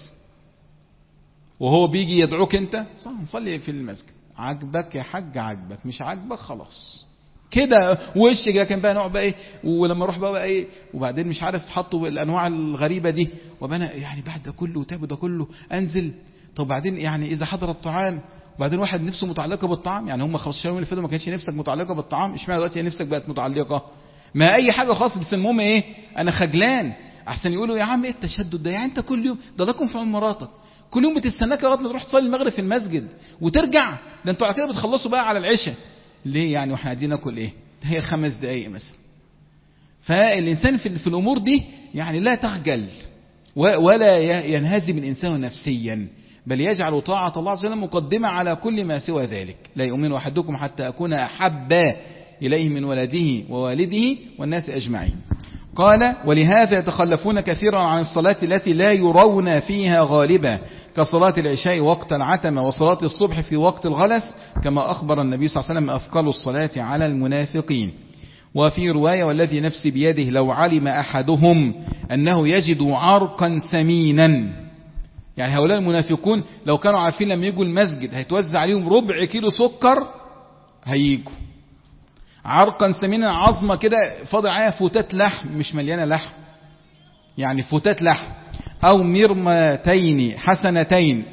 وهو بيجي يدعوك انت صح نصلي في المسجد، عاجبك يا حاج عاجبك، مش عاجبك خلاص كده وش جا. كان بقى نقعد بقى ايه، ولما اروح بقى, بقى ايه، وبعدين مش عارف حطوا الانواع الغريبه دي، وبنا يعني بعد ده كله وتعب ده كله انزل. طب بعدين يعني اذا حضر الطعام، وبعدين واحد نفسه متعلقه بالطعام، يعني هم خمستاشر يوم اللي فاتوا ما كانش نفسك متعلقه بالطعام، اشمعنى دلوقتي نفسك بقت متعلقه؟ ما اي حاجه خاص، بس المهم ايه، انا خجلان احسن يقولوا يا عم ايه التشدد ده، يعني انت كل يوم ده لكم في مراتك كل يوم بتستناك لغايه ما تروح تصلي المغرب في المسجد وترجع، ده انتوا على كده بتخلصوا بقى على العشاء ليه؟ يعني واحنا قاعدين ناكل ايه، هي خمس دقايق مثلا. فالانسان في, في الامور دي يعني لا تخجل ولا ينهزم الانسان نفسيا، بل يجعل طاعه الله عز وجل مقدمه على كل ما سوى ذلك. لا يؤمن احدكم حتى اكون احب إليه من ولده ووالده والناس أجمعين. قال ولهذا يتخلفون كثيرا عن الصلاة التي لا يرون فيها غالبا، كصلاة العشاء وقت العتمة وصلاة الصبح في وقت الغلس، كما أخبر النبي صلى الله عليه وسلم أثقل الصلاة على المنافقين. وفي رواية والذي نفسي بيده لو علم أحدهم أنه يجد عرقا سمينا، يعني هؤلاء المنافقون لو كانوا عارفين لما يجوا المسجد هيتوزع عليهم ربع كيلو سكر هيجوا. عرقا سمينا عظمة كده فاضل عليها فتات لحم مش مليانة لحم، يعني فتات لحم. أو مرمتين حسنتين،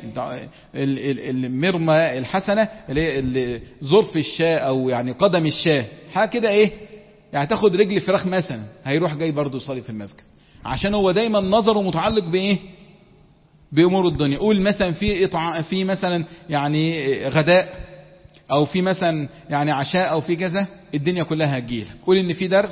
المرمى الحسنة اللي ظرف الشاة أو يعني قدم الشاة، حاجة كده إيه يعني تاخد رجل فراخ مثلا، هيروح جاي برضه يصلي في المسجد، عشان هو دايما نظره متعلق بإيه؟ بأمور الدنيا. قول مثلا في إطع... في مثلا يعني غداء أو في مثلا يعني عشاء أو في كذا، الدنيا كلها هتجيلك. قول إن في درس،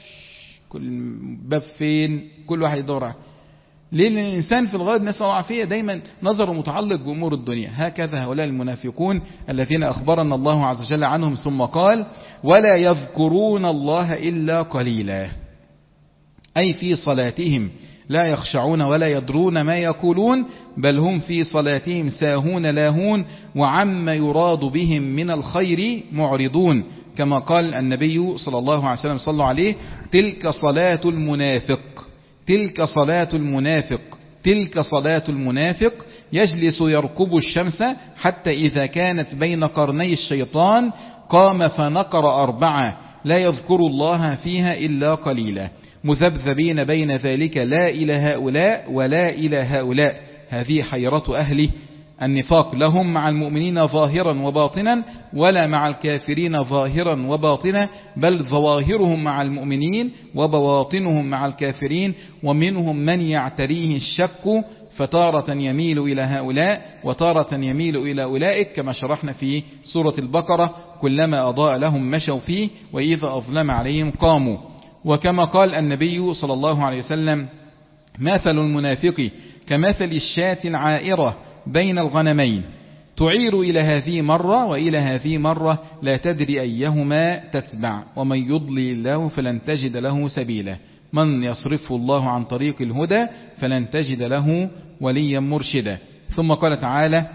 كل باب فين، كل واحد يدور عليه. ليه؟ لأن الإنسان في الغالب نسأل الله العافية دايما نظره متعلق بأمور الدنيا. هكذا هؤلاء المنافقون الذين أخبرنا الله عز وجل عنهم، ثم قال ولا يذكرون الله إلا قليلا، أي في صلاتهم لا يخشعون ولا يدرون ما يقولون، بل هم في صلاتهم ساهون لاهون وعما يراد بهم من الخير معرضون، كما قال النبي صلى الله عليه وسلم صلى عليه تلك صلاة المنافق، تلك صلاة المنافق، تلك صلاة المنافق، يجلس يركب الشمس حتى إذا كانت بين قرني الشيطان قام فنقر أربعة لا يذكر الله فيها إلا قليلا، مذبذبين بين ذلك لا إلى هؤلاء ولا إلى هؤلاء. هذه حيرة أهل النفاق، لهم مع المؤمنين ظاهرا وباطنا ولا مع الكافرين ظاهرا وباطنا، بل ظواهرهم مع المؤمنين وبواطنهم مع الكافرين، ومنهم من يعتريه الشك فتارة يميل إلى هؤلاء وتارة يميل إلى أولئك، كما شرحنا في سورة البقرة كلما أضاء لهم مشوا فيه وإذا أظلم عليهم قاموا. وكما قال النبي صلى الله عليه وسلم مثل المنافق كمثل الشاة العائرة بين الغنمين، تعير إلى هذه مرة وإلى هذه مرة لا تدري أيهما تتبع، ومن يضلل الله فلن تجد له سبيلا، من يصرفه الله عن طريق الهدى فلن تجد له وليا مرشدا. ثم قال تعالى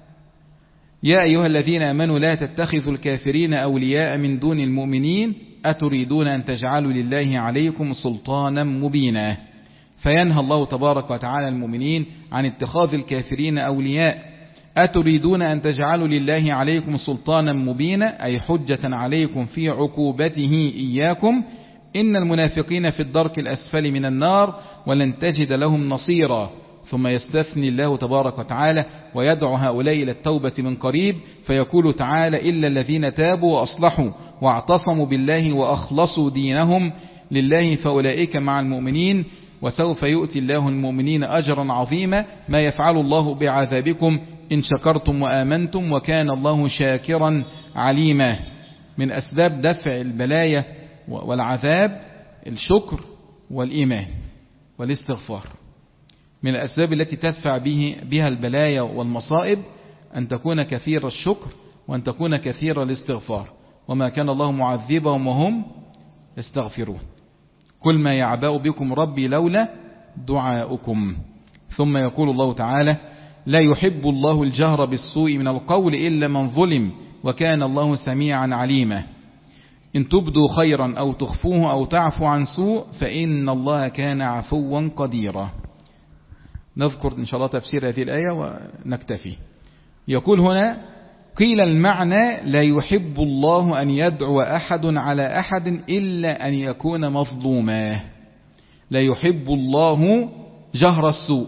يا أيها الذين آمنوا لا تتخذوا الكافرين أولياء من دون المؤمنين أتريدون أن تجعلوا لله عليكم سلطانا مبينا، فينهى الله تبارك وتعالى المؤمنين عن اتخاذ الكافرين أولياء. أتريدون أن تجعلوا لله عليكم سلطانا مبينا، أي حجة عليكم في عقوبته إياكم، إن المنافقين في الدرك الأسفل من النار ولن تجد لهم نصيرا. ثم يستثني الله تبارك وتعالى ويدعو هؤلاء إلى التوبة من قريب، فيقول تعالى إلا الذين تابوا وأصلحوا واعتصموا بالله وأخلصوا دينهم لله فأولئك مع المؤمنين وسوف يؤتي الله المؤمنين أجرا عظيما، ما يفعل الله بعذابكم إن شكرتم وآمنتم وكان الله شاكرا عليما. من أسباب دفع البلايا والعذاب الشكر والإيمان والاستغفار. من الأسباب التي تدفع به بها البلايا والمصائب أن تكون كثير الشكر وأن تكون كثير الاستغفار، وما كان الله معذبهم وهم يستغفرون. كل ما يعبأ بكم ربي لولا دعاؤكم. ثم يقول الله تعالى لا يحب الله الجهر بالسوء من القول إلا من ظلم وكان الله سميعا عليما، إن تبدوا خيرا أو تخفوه أو تعفو عن سوء فإن الله كان عفوا قديرا. نذكر إن شاء الله تفسير هذه الآية ونكتفي. يقول هنا قيل المعنى لا يحب الله أن يدعو أحد على أحد إلا أن يكون مظلوما. لا يحب الله جهر السوء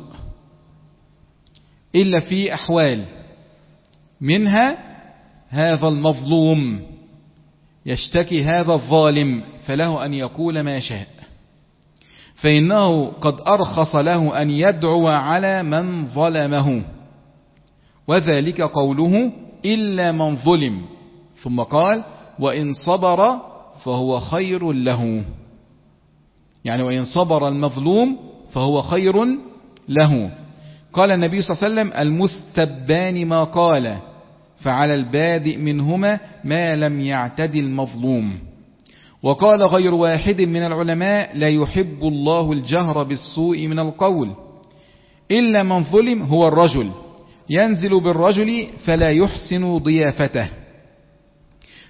إلا في أحوال، منها هذا المظلوم يشتكي هذا الظالم فله أن يقول ما شاء، فإنه قد أرخص له أن يدعو على من ظلمه، وذلك قوله إلا من ظلم، ثم قال وإن صبر فهو خير له، يعني وإن صبر المظلوم فهو خير له. قال النبي صلى الله عليه وسلم المستبان ما قال، فعلى البادئ منهما ما لم يعتد المظلوم. وقال غير واحد من العلماء لا يحب الله الجهر بالسوء من القول إلا من ظلم، هو الرجل ينزل بالرجل فلا يحسن ضيافته،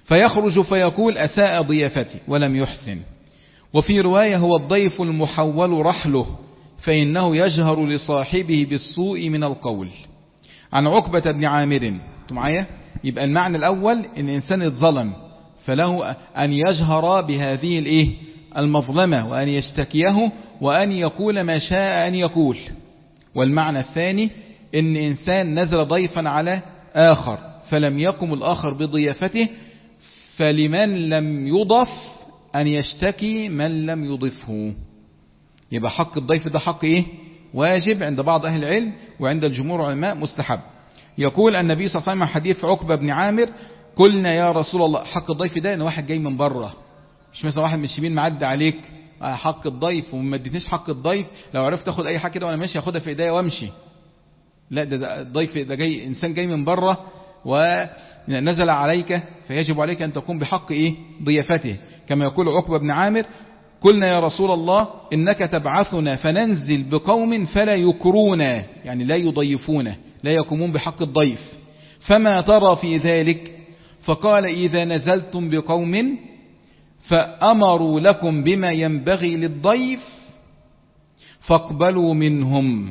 فيخرج فيقول أساء ضيافتي ولم يحسن. وفي رواية هو الضيف المحول رحله فإنه يجهر لصاحبه بالسوء من القول. عن عقبة بن عامر، انتوا معايا؟ يبقى المعنى الأول إن الإنسان اتظلم فله أن يجهر بهذه الإيه المظلمة وأن يشتكيه وأن يقول ما شاء أن يقول. والمعنى الثاني إن إنسان نزل ضيفا على آخر فلم يقم الآخر بضيافته، فلمن لم يضف أن يشتكي من لم يضفه. يبقى حق الضيف ده حق إيه؟ واجب عند بعض أهل العلم، وعند الجمهور العلماء مستحب. يقول النبي صلى الله عليه وسلم حديث عقبة بن عامر: قلنا يا رسول الله، حق الضيف ده ان واحد جاي من بره، مش مثلا واحد من الشمين معدي عليك، حق الضيف وما اديتنيش حق الضيف، لو عرفت تاخد اي حاجه كده وانا ماشي اخدها في ايديا وامشي. لا، ده, ده الضيف ده جاي انسان جاي من بره ونزل عليك، فيجب عليك ان تقوم بحق ايه ضيافته. كما يقول عقبة بن عامر: قلنا يا رسول الله انك تبعثنا فننزل بقوم فلا يكرونا، يعني لا يضيفونه، لا يقومون بحق الضيف، فما ترى في ذلك؟ فقال: إذا نزلتم بقوم فأمروا لكم بما ينبغي للضيف فاقبلوا منهم،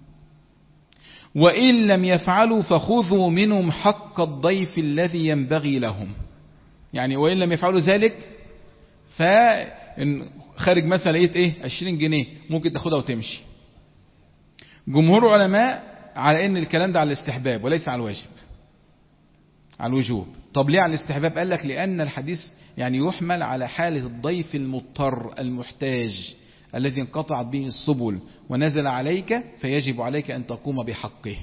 وإن لم يفعلوا فخذوا منهم حق الضيف الذي ينبغي لهم. يعني وإن لم يفعلوا ذلك، فخارج مثلا لقيت ايه عشرين جنيه ممكن تاخدها وتمشي. جمهور العلماء على ان الكلام ده على الاستحباب وليس على الواجب، على الوجوب. طب ليه على الاستحباب؟ قال لك لأن الحديث يعني يحمل على حالة الضيف المضطر المحتاج الذي انقطعت به السبل ونزل عليك، فيجب عليك أن تقوم بحقه.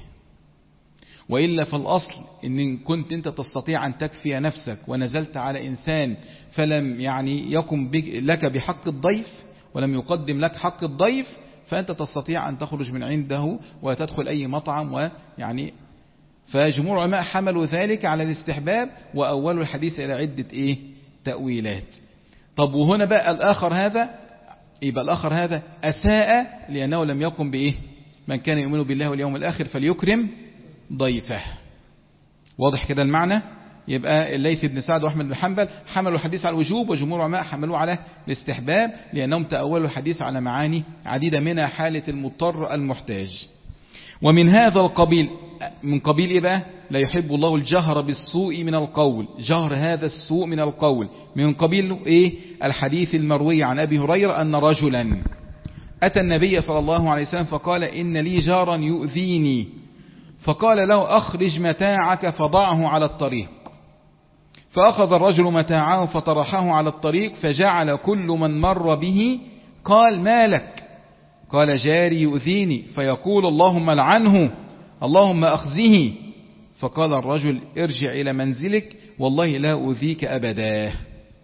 وإلا فالأصل إن كنت أنت تستطيع أن تكفي نفسك ونزلت على إنسان فلم يعني يقم لك بحق الضيف ولم يقدم لك حق الضيف، فأنت تستطيع أن تخرج من عنده وتدخل أي مطعم. ويعني فجمهور العلماء حملوا ذلك على الاستحباب، وأولوا الحديث إلى عدة إيه تأويلات. طب وهنا بقى الآخر هذا، يبقى الآخر هذا أساء لأنه لم يقم بإيه؟ من كان يؤمن بالله واليوم الآخر فليكرم ضيفه. واضح كده المعنى؟ يبقى الليث بن سعد وأحمد بن حنبل حملوا الحديث على الوجوب، وجمهور العلماء حملوه على الاستحباب لأنهم تأولوا الحديث على معاني عديدة منها حالة المضطر المحتاج. ومن هذا القبيل، من قبيل إيه بقى؟ لا يحب الله الجهر بالسوء من القول، جهر هذا السوء من القول. من قبيل إيه؟ الحديث المروي عن أبي هريرة أن رجلا أتى النبي صلى الله عليه وسلم فقال: إن لي جارا يؤذيني، فقال له: أخرج متاعك فضعه على الطريق. فأخذ الرجل متاعه فطرحه على الطريق، فجعل كل من مر به قال: ما لك؟ قال: جاري يؤذيني. فيقول: اللهم لعنه، اللهم أخزه. فقال الرجل: ارجع إلى منزلك والله لا أؤذيك أبدا.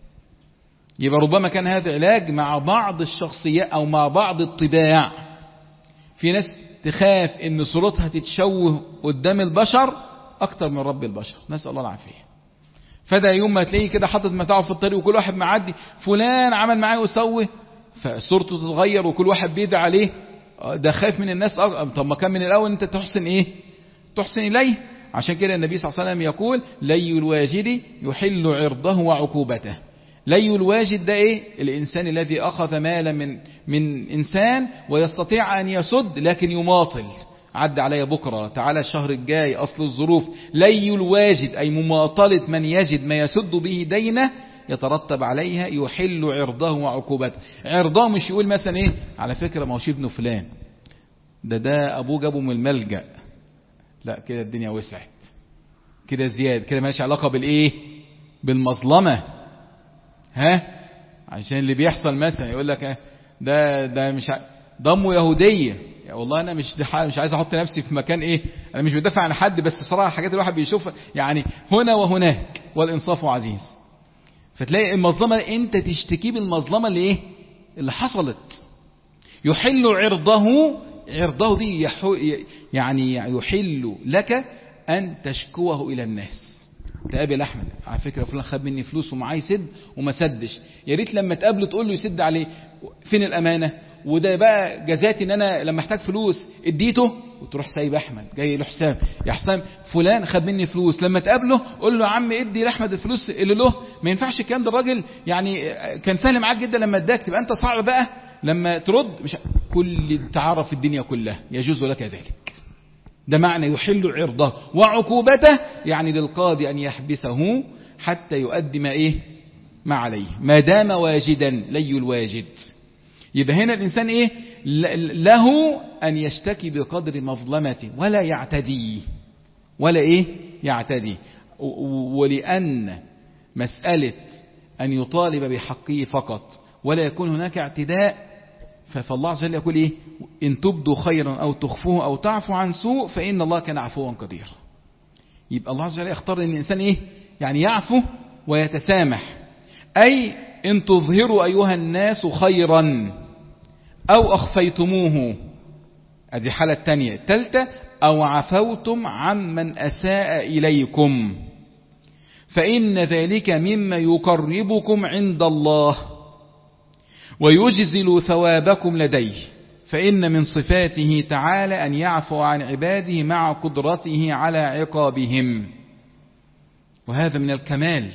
يبقى ربما كان هذا علاج مع بعض الشخصيات أو مع بعض الطباع. في ناس تخاف ان صورتها تتشوه قدام البشر اكتر من رب البشر، نسأل الله العافية. فده يوم ما تلاقيه كده حاطط متاعه في الطريق وكل واحد معدي: فلان عمل معاه وسوي، فصورته تتغير وكل واحد بيدعي عليه، ده خايف من الناس. طب ما كان من الاول انت تحسن ايه؟ تحسن اليه. عشان كده النبي صلى الله عليه وسلم يقول: لي الواجد يحل عرضه وعقوبته. لي الواجد ده ايه؟ الانسان الذي اخذ مالا من من انسان ويستطيع ان يسد لكن يماطل، عد عليا بكرة، تعالى الشهر الجاي، اصل الظروف. لي الواجد اي مماطلة من يجد ما يسد به دينه يترتب عليها يحل عرضه وعقوبته. عرضه مش يقول مثلا ايه على فكرة ما هوش ابن فلان، ده ده ابوه جابه من الملجأ، لا كده الدنيا وسعت، كده زياد، كده مالش علاقة بالايه؟ بالمظلمة. ها عشان اللي بيحصل مثلا يقول لك ده ده مش ضمه يهودية، يا والله انا مش مش عايز احط نفسي في مكان ايه، انا مش بدافع عن حد، بس بصراحة حاجات الواحد بيشوفها يعني هنا وهناك، والانصاف عزيز. فتلاقي المظلمة انت تشتكي بالمظلمة اللي ايه اللي حصلت. يحل عرضه، عرضه دي يحو يعني يحل لك ان تشكوه الى الناس. تقابل احمد على فكره فلان خد مني فلوس ومعاه يسد وما سدش، يا ريت لما تقابله تقول له يسد عليه. فين الامانه؟ وده بقى جزاتي ان انا لما احتاج فلوس اديته. وتروح سايب أحمد جاي له حسام، يا حسام فلان خد مني فلوس، لما تقابله قول له يا عم ادي لأحمد الفلوس اللي له. ما ينفعش الكلام ده، الراجل يعني كان سهل معاك جدا لما اداك، تبقى انت صعب بقى لما ترد. مش كل التعارف في الدنيا كلها يجوز لك ذلك. ده معنى يحل عرضه وعقوبته، يعني للقاضي أن يحبسه حتى يؤدي ما إيه ما عليه ما دام واجدا لي الواجد. يبقى هنا الإنسان إيه له أن يشتكي بقدر مظلمته ولا يعتدي ولا إيه يعتدي. ولأن مسألة أن يطالب بحقه فقط ولا يكون هناك اعتداء، فالله عز وجل يقول إيه إن تبدوا خيرا أو تخفوه أو تعفو عن سوء فإن الله كان عفوا قديرا. يبقى الله عز وجل يختار أن الإنسان إيه يعني يعفو ويتسامح. أي إن تظهروا أيها الناس خيرا أو أخفيتموه، هذه حالة الثانية. الثالثة أو عفوتم عن من أساء إليكم فإن ذلك مما يقربكم عند الله ويجزل ثوابكم لديه، فإن من صفاته تعالى أن يعفو عن عباده مع قدرته على عقابهم. وهذا من الكمال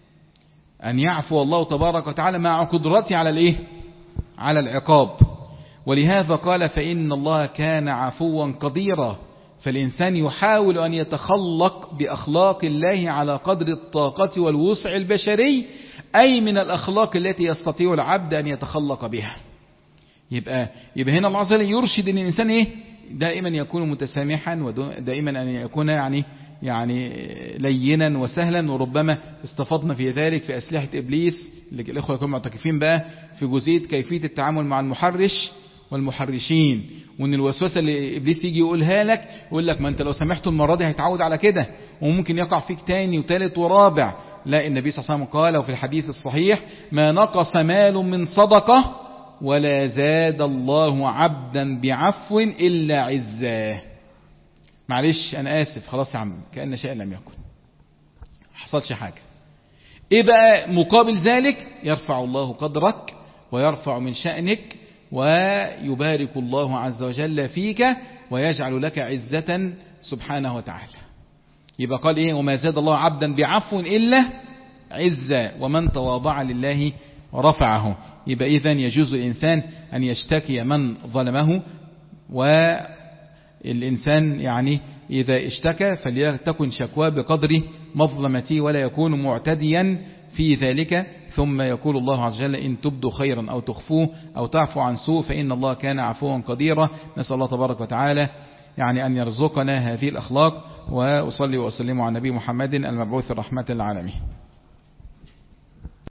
أن يعفو الله تبارك وتعالى مع قدرته على الإيه على العقاب. ولهذا قال فإن الله كان عفوا قديرا. فالإنسان يحاول أن يتخلق بأخلاق الله على قدر الطاقة والوسع البشري، أي من الأخلاق التي يستطيع العبد أن يتخلق بها. يبقى يبقى هنا الله عز وجل يرشد أن الإنسان إيه دائما يكون متسامحا، ودائما أن يكون يعني يعني لينا وسهلا. وربما استفضنا في ذلك في أسلحة إبليس اللي الإخوة يكونوا معتكفين بقى في جزئية كيفية التعامل مع المحرش والمحرشين، وان الوسوسة اللي إبليس يجي يقولها لك يقول لك ما انت لو سمحته المرة دي هيتعود على كده وممكن يقع فيك تاني وثالث ورابع. لا، النبي صلى الله عليه وسلم قال وفي الحديث الصحيح ما نقص مال من صدقة ولا زاد الله عبدا بعفو إلا عزاه. معلش أنا آسف خلاص يا عم كأن شيء لم يكن، حصلش حاجة. إيه بقى مقابل ذلك؟ يرفع الله قدرك ويرفع من شأنك ويبارك الله عز وجل فيك ويجعل لك عزة سبحانه وتعالى. يبقى قال إيه وما زاد الله عبدا بعفو إلا عزة ومن تواضع لله رفعه. يبقى إذن يجوز الإنسان أن يشتكي من ظلمه، والإنسان يعني إذا اشتكى فليتكن شكوى بقدر مظلمته ولا يكون معتديا في ذلك. ثم يقول الله عز وجل إن تبدوا خيرا أو تخفوه أو تعفو عن سوء فإن الله كان عفوا قديرا. نسأل الله تبارك وتعالى يعني أن يرزقنا هذه الأخلاق. وأصلي وأسلم على نبي محمد المبعوث رحمة للعالمين.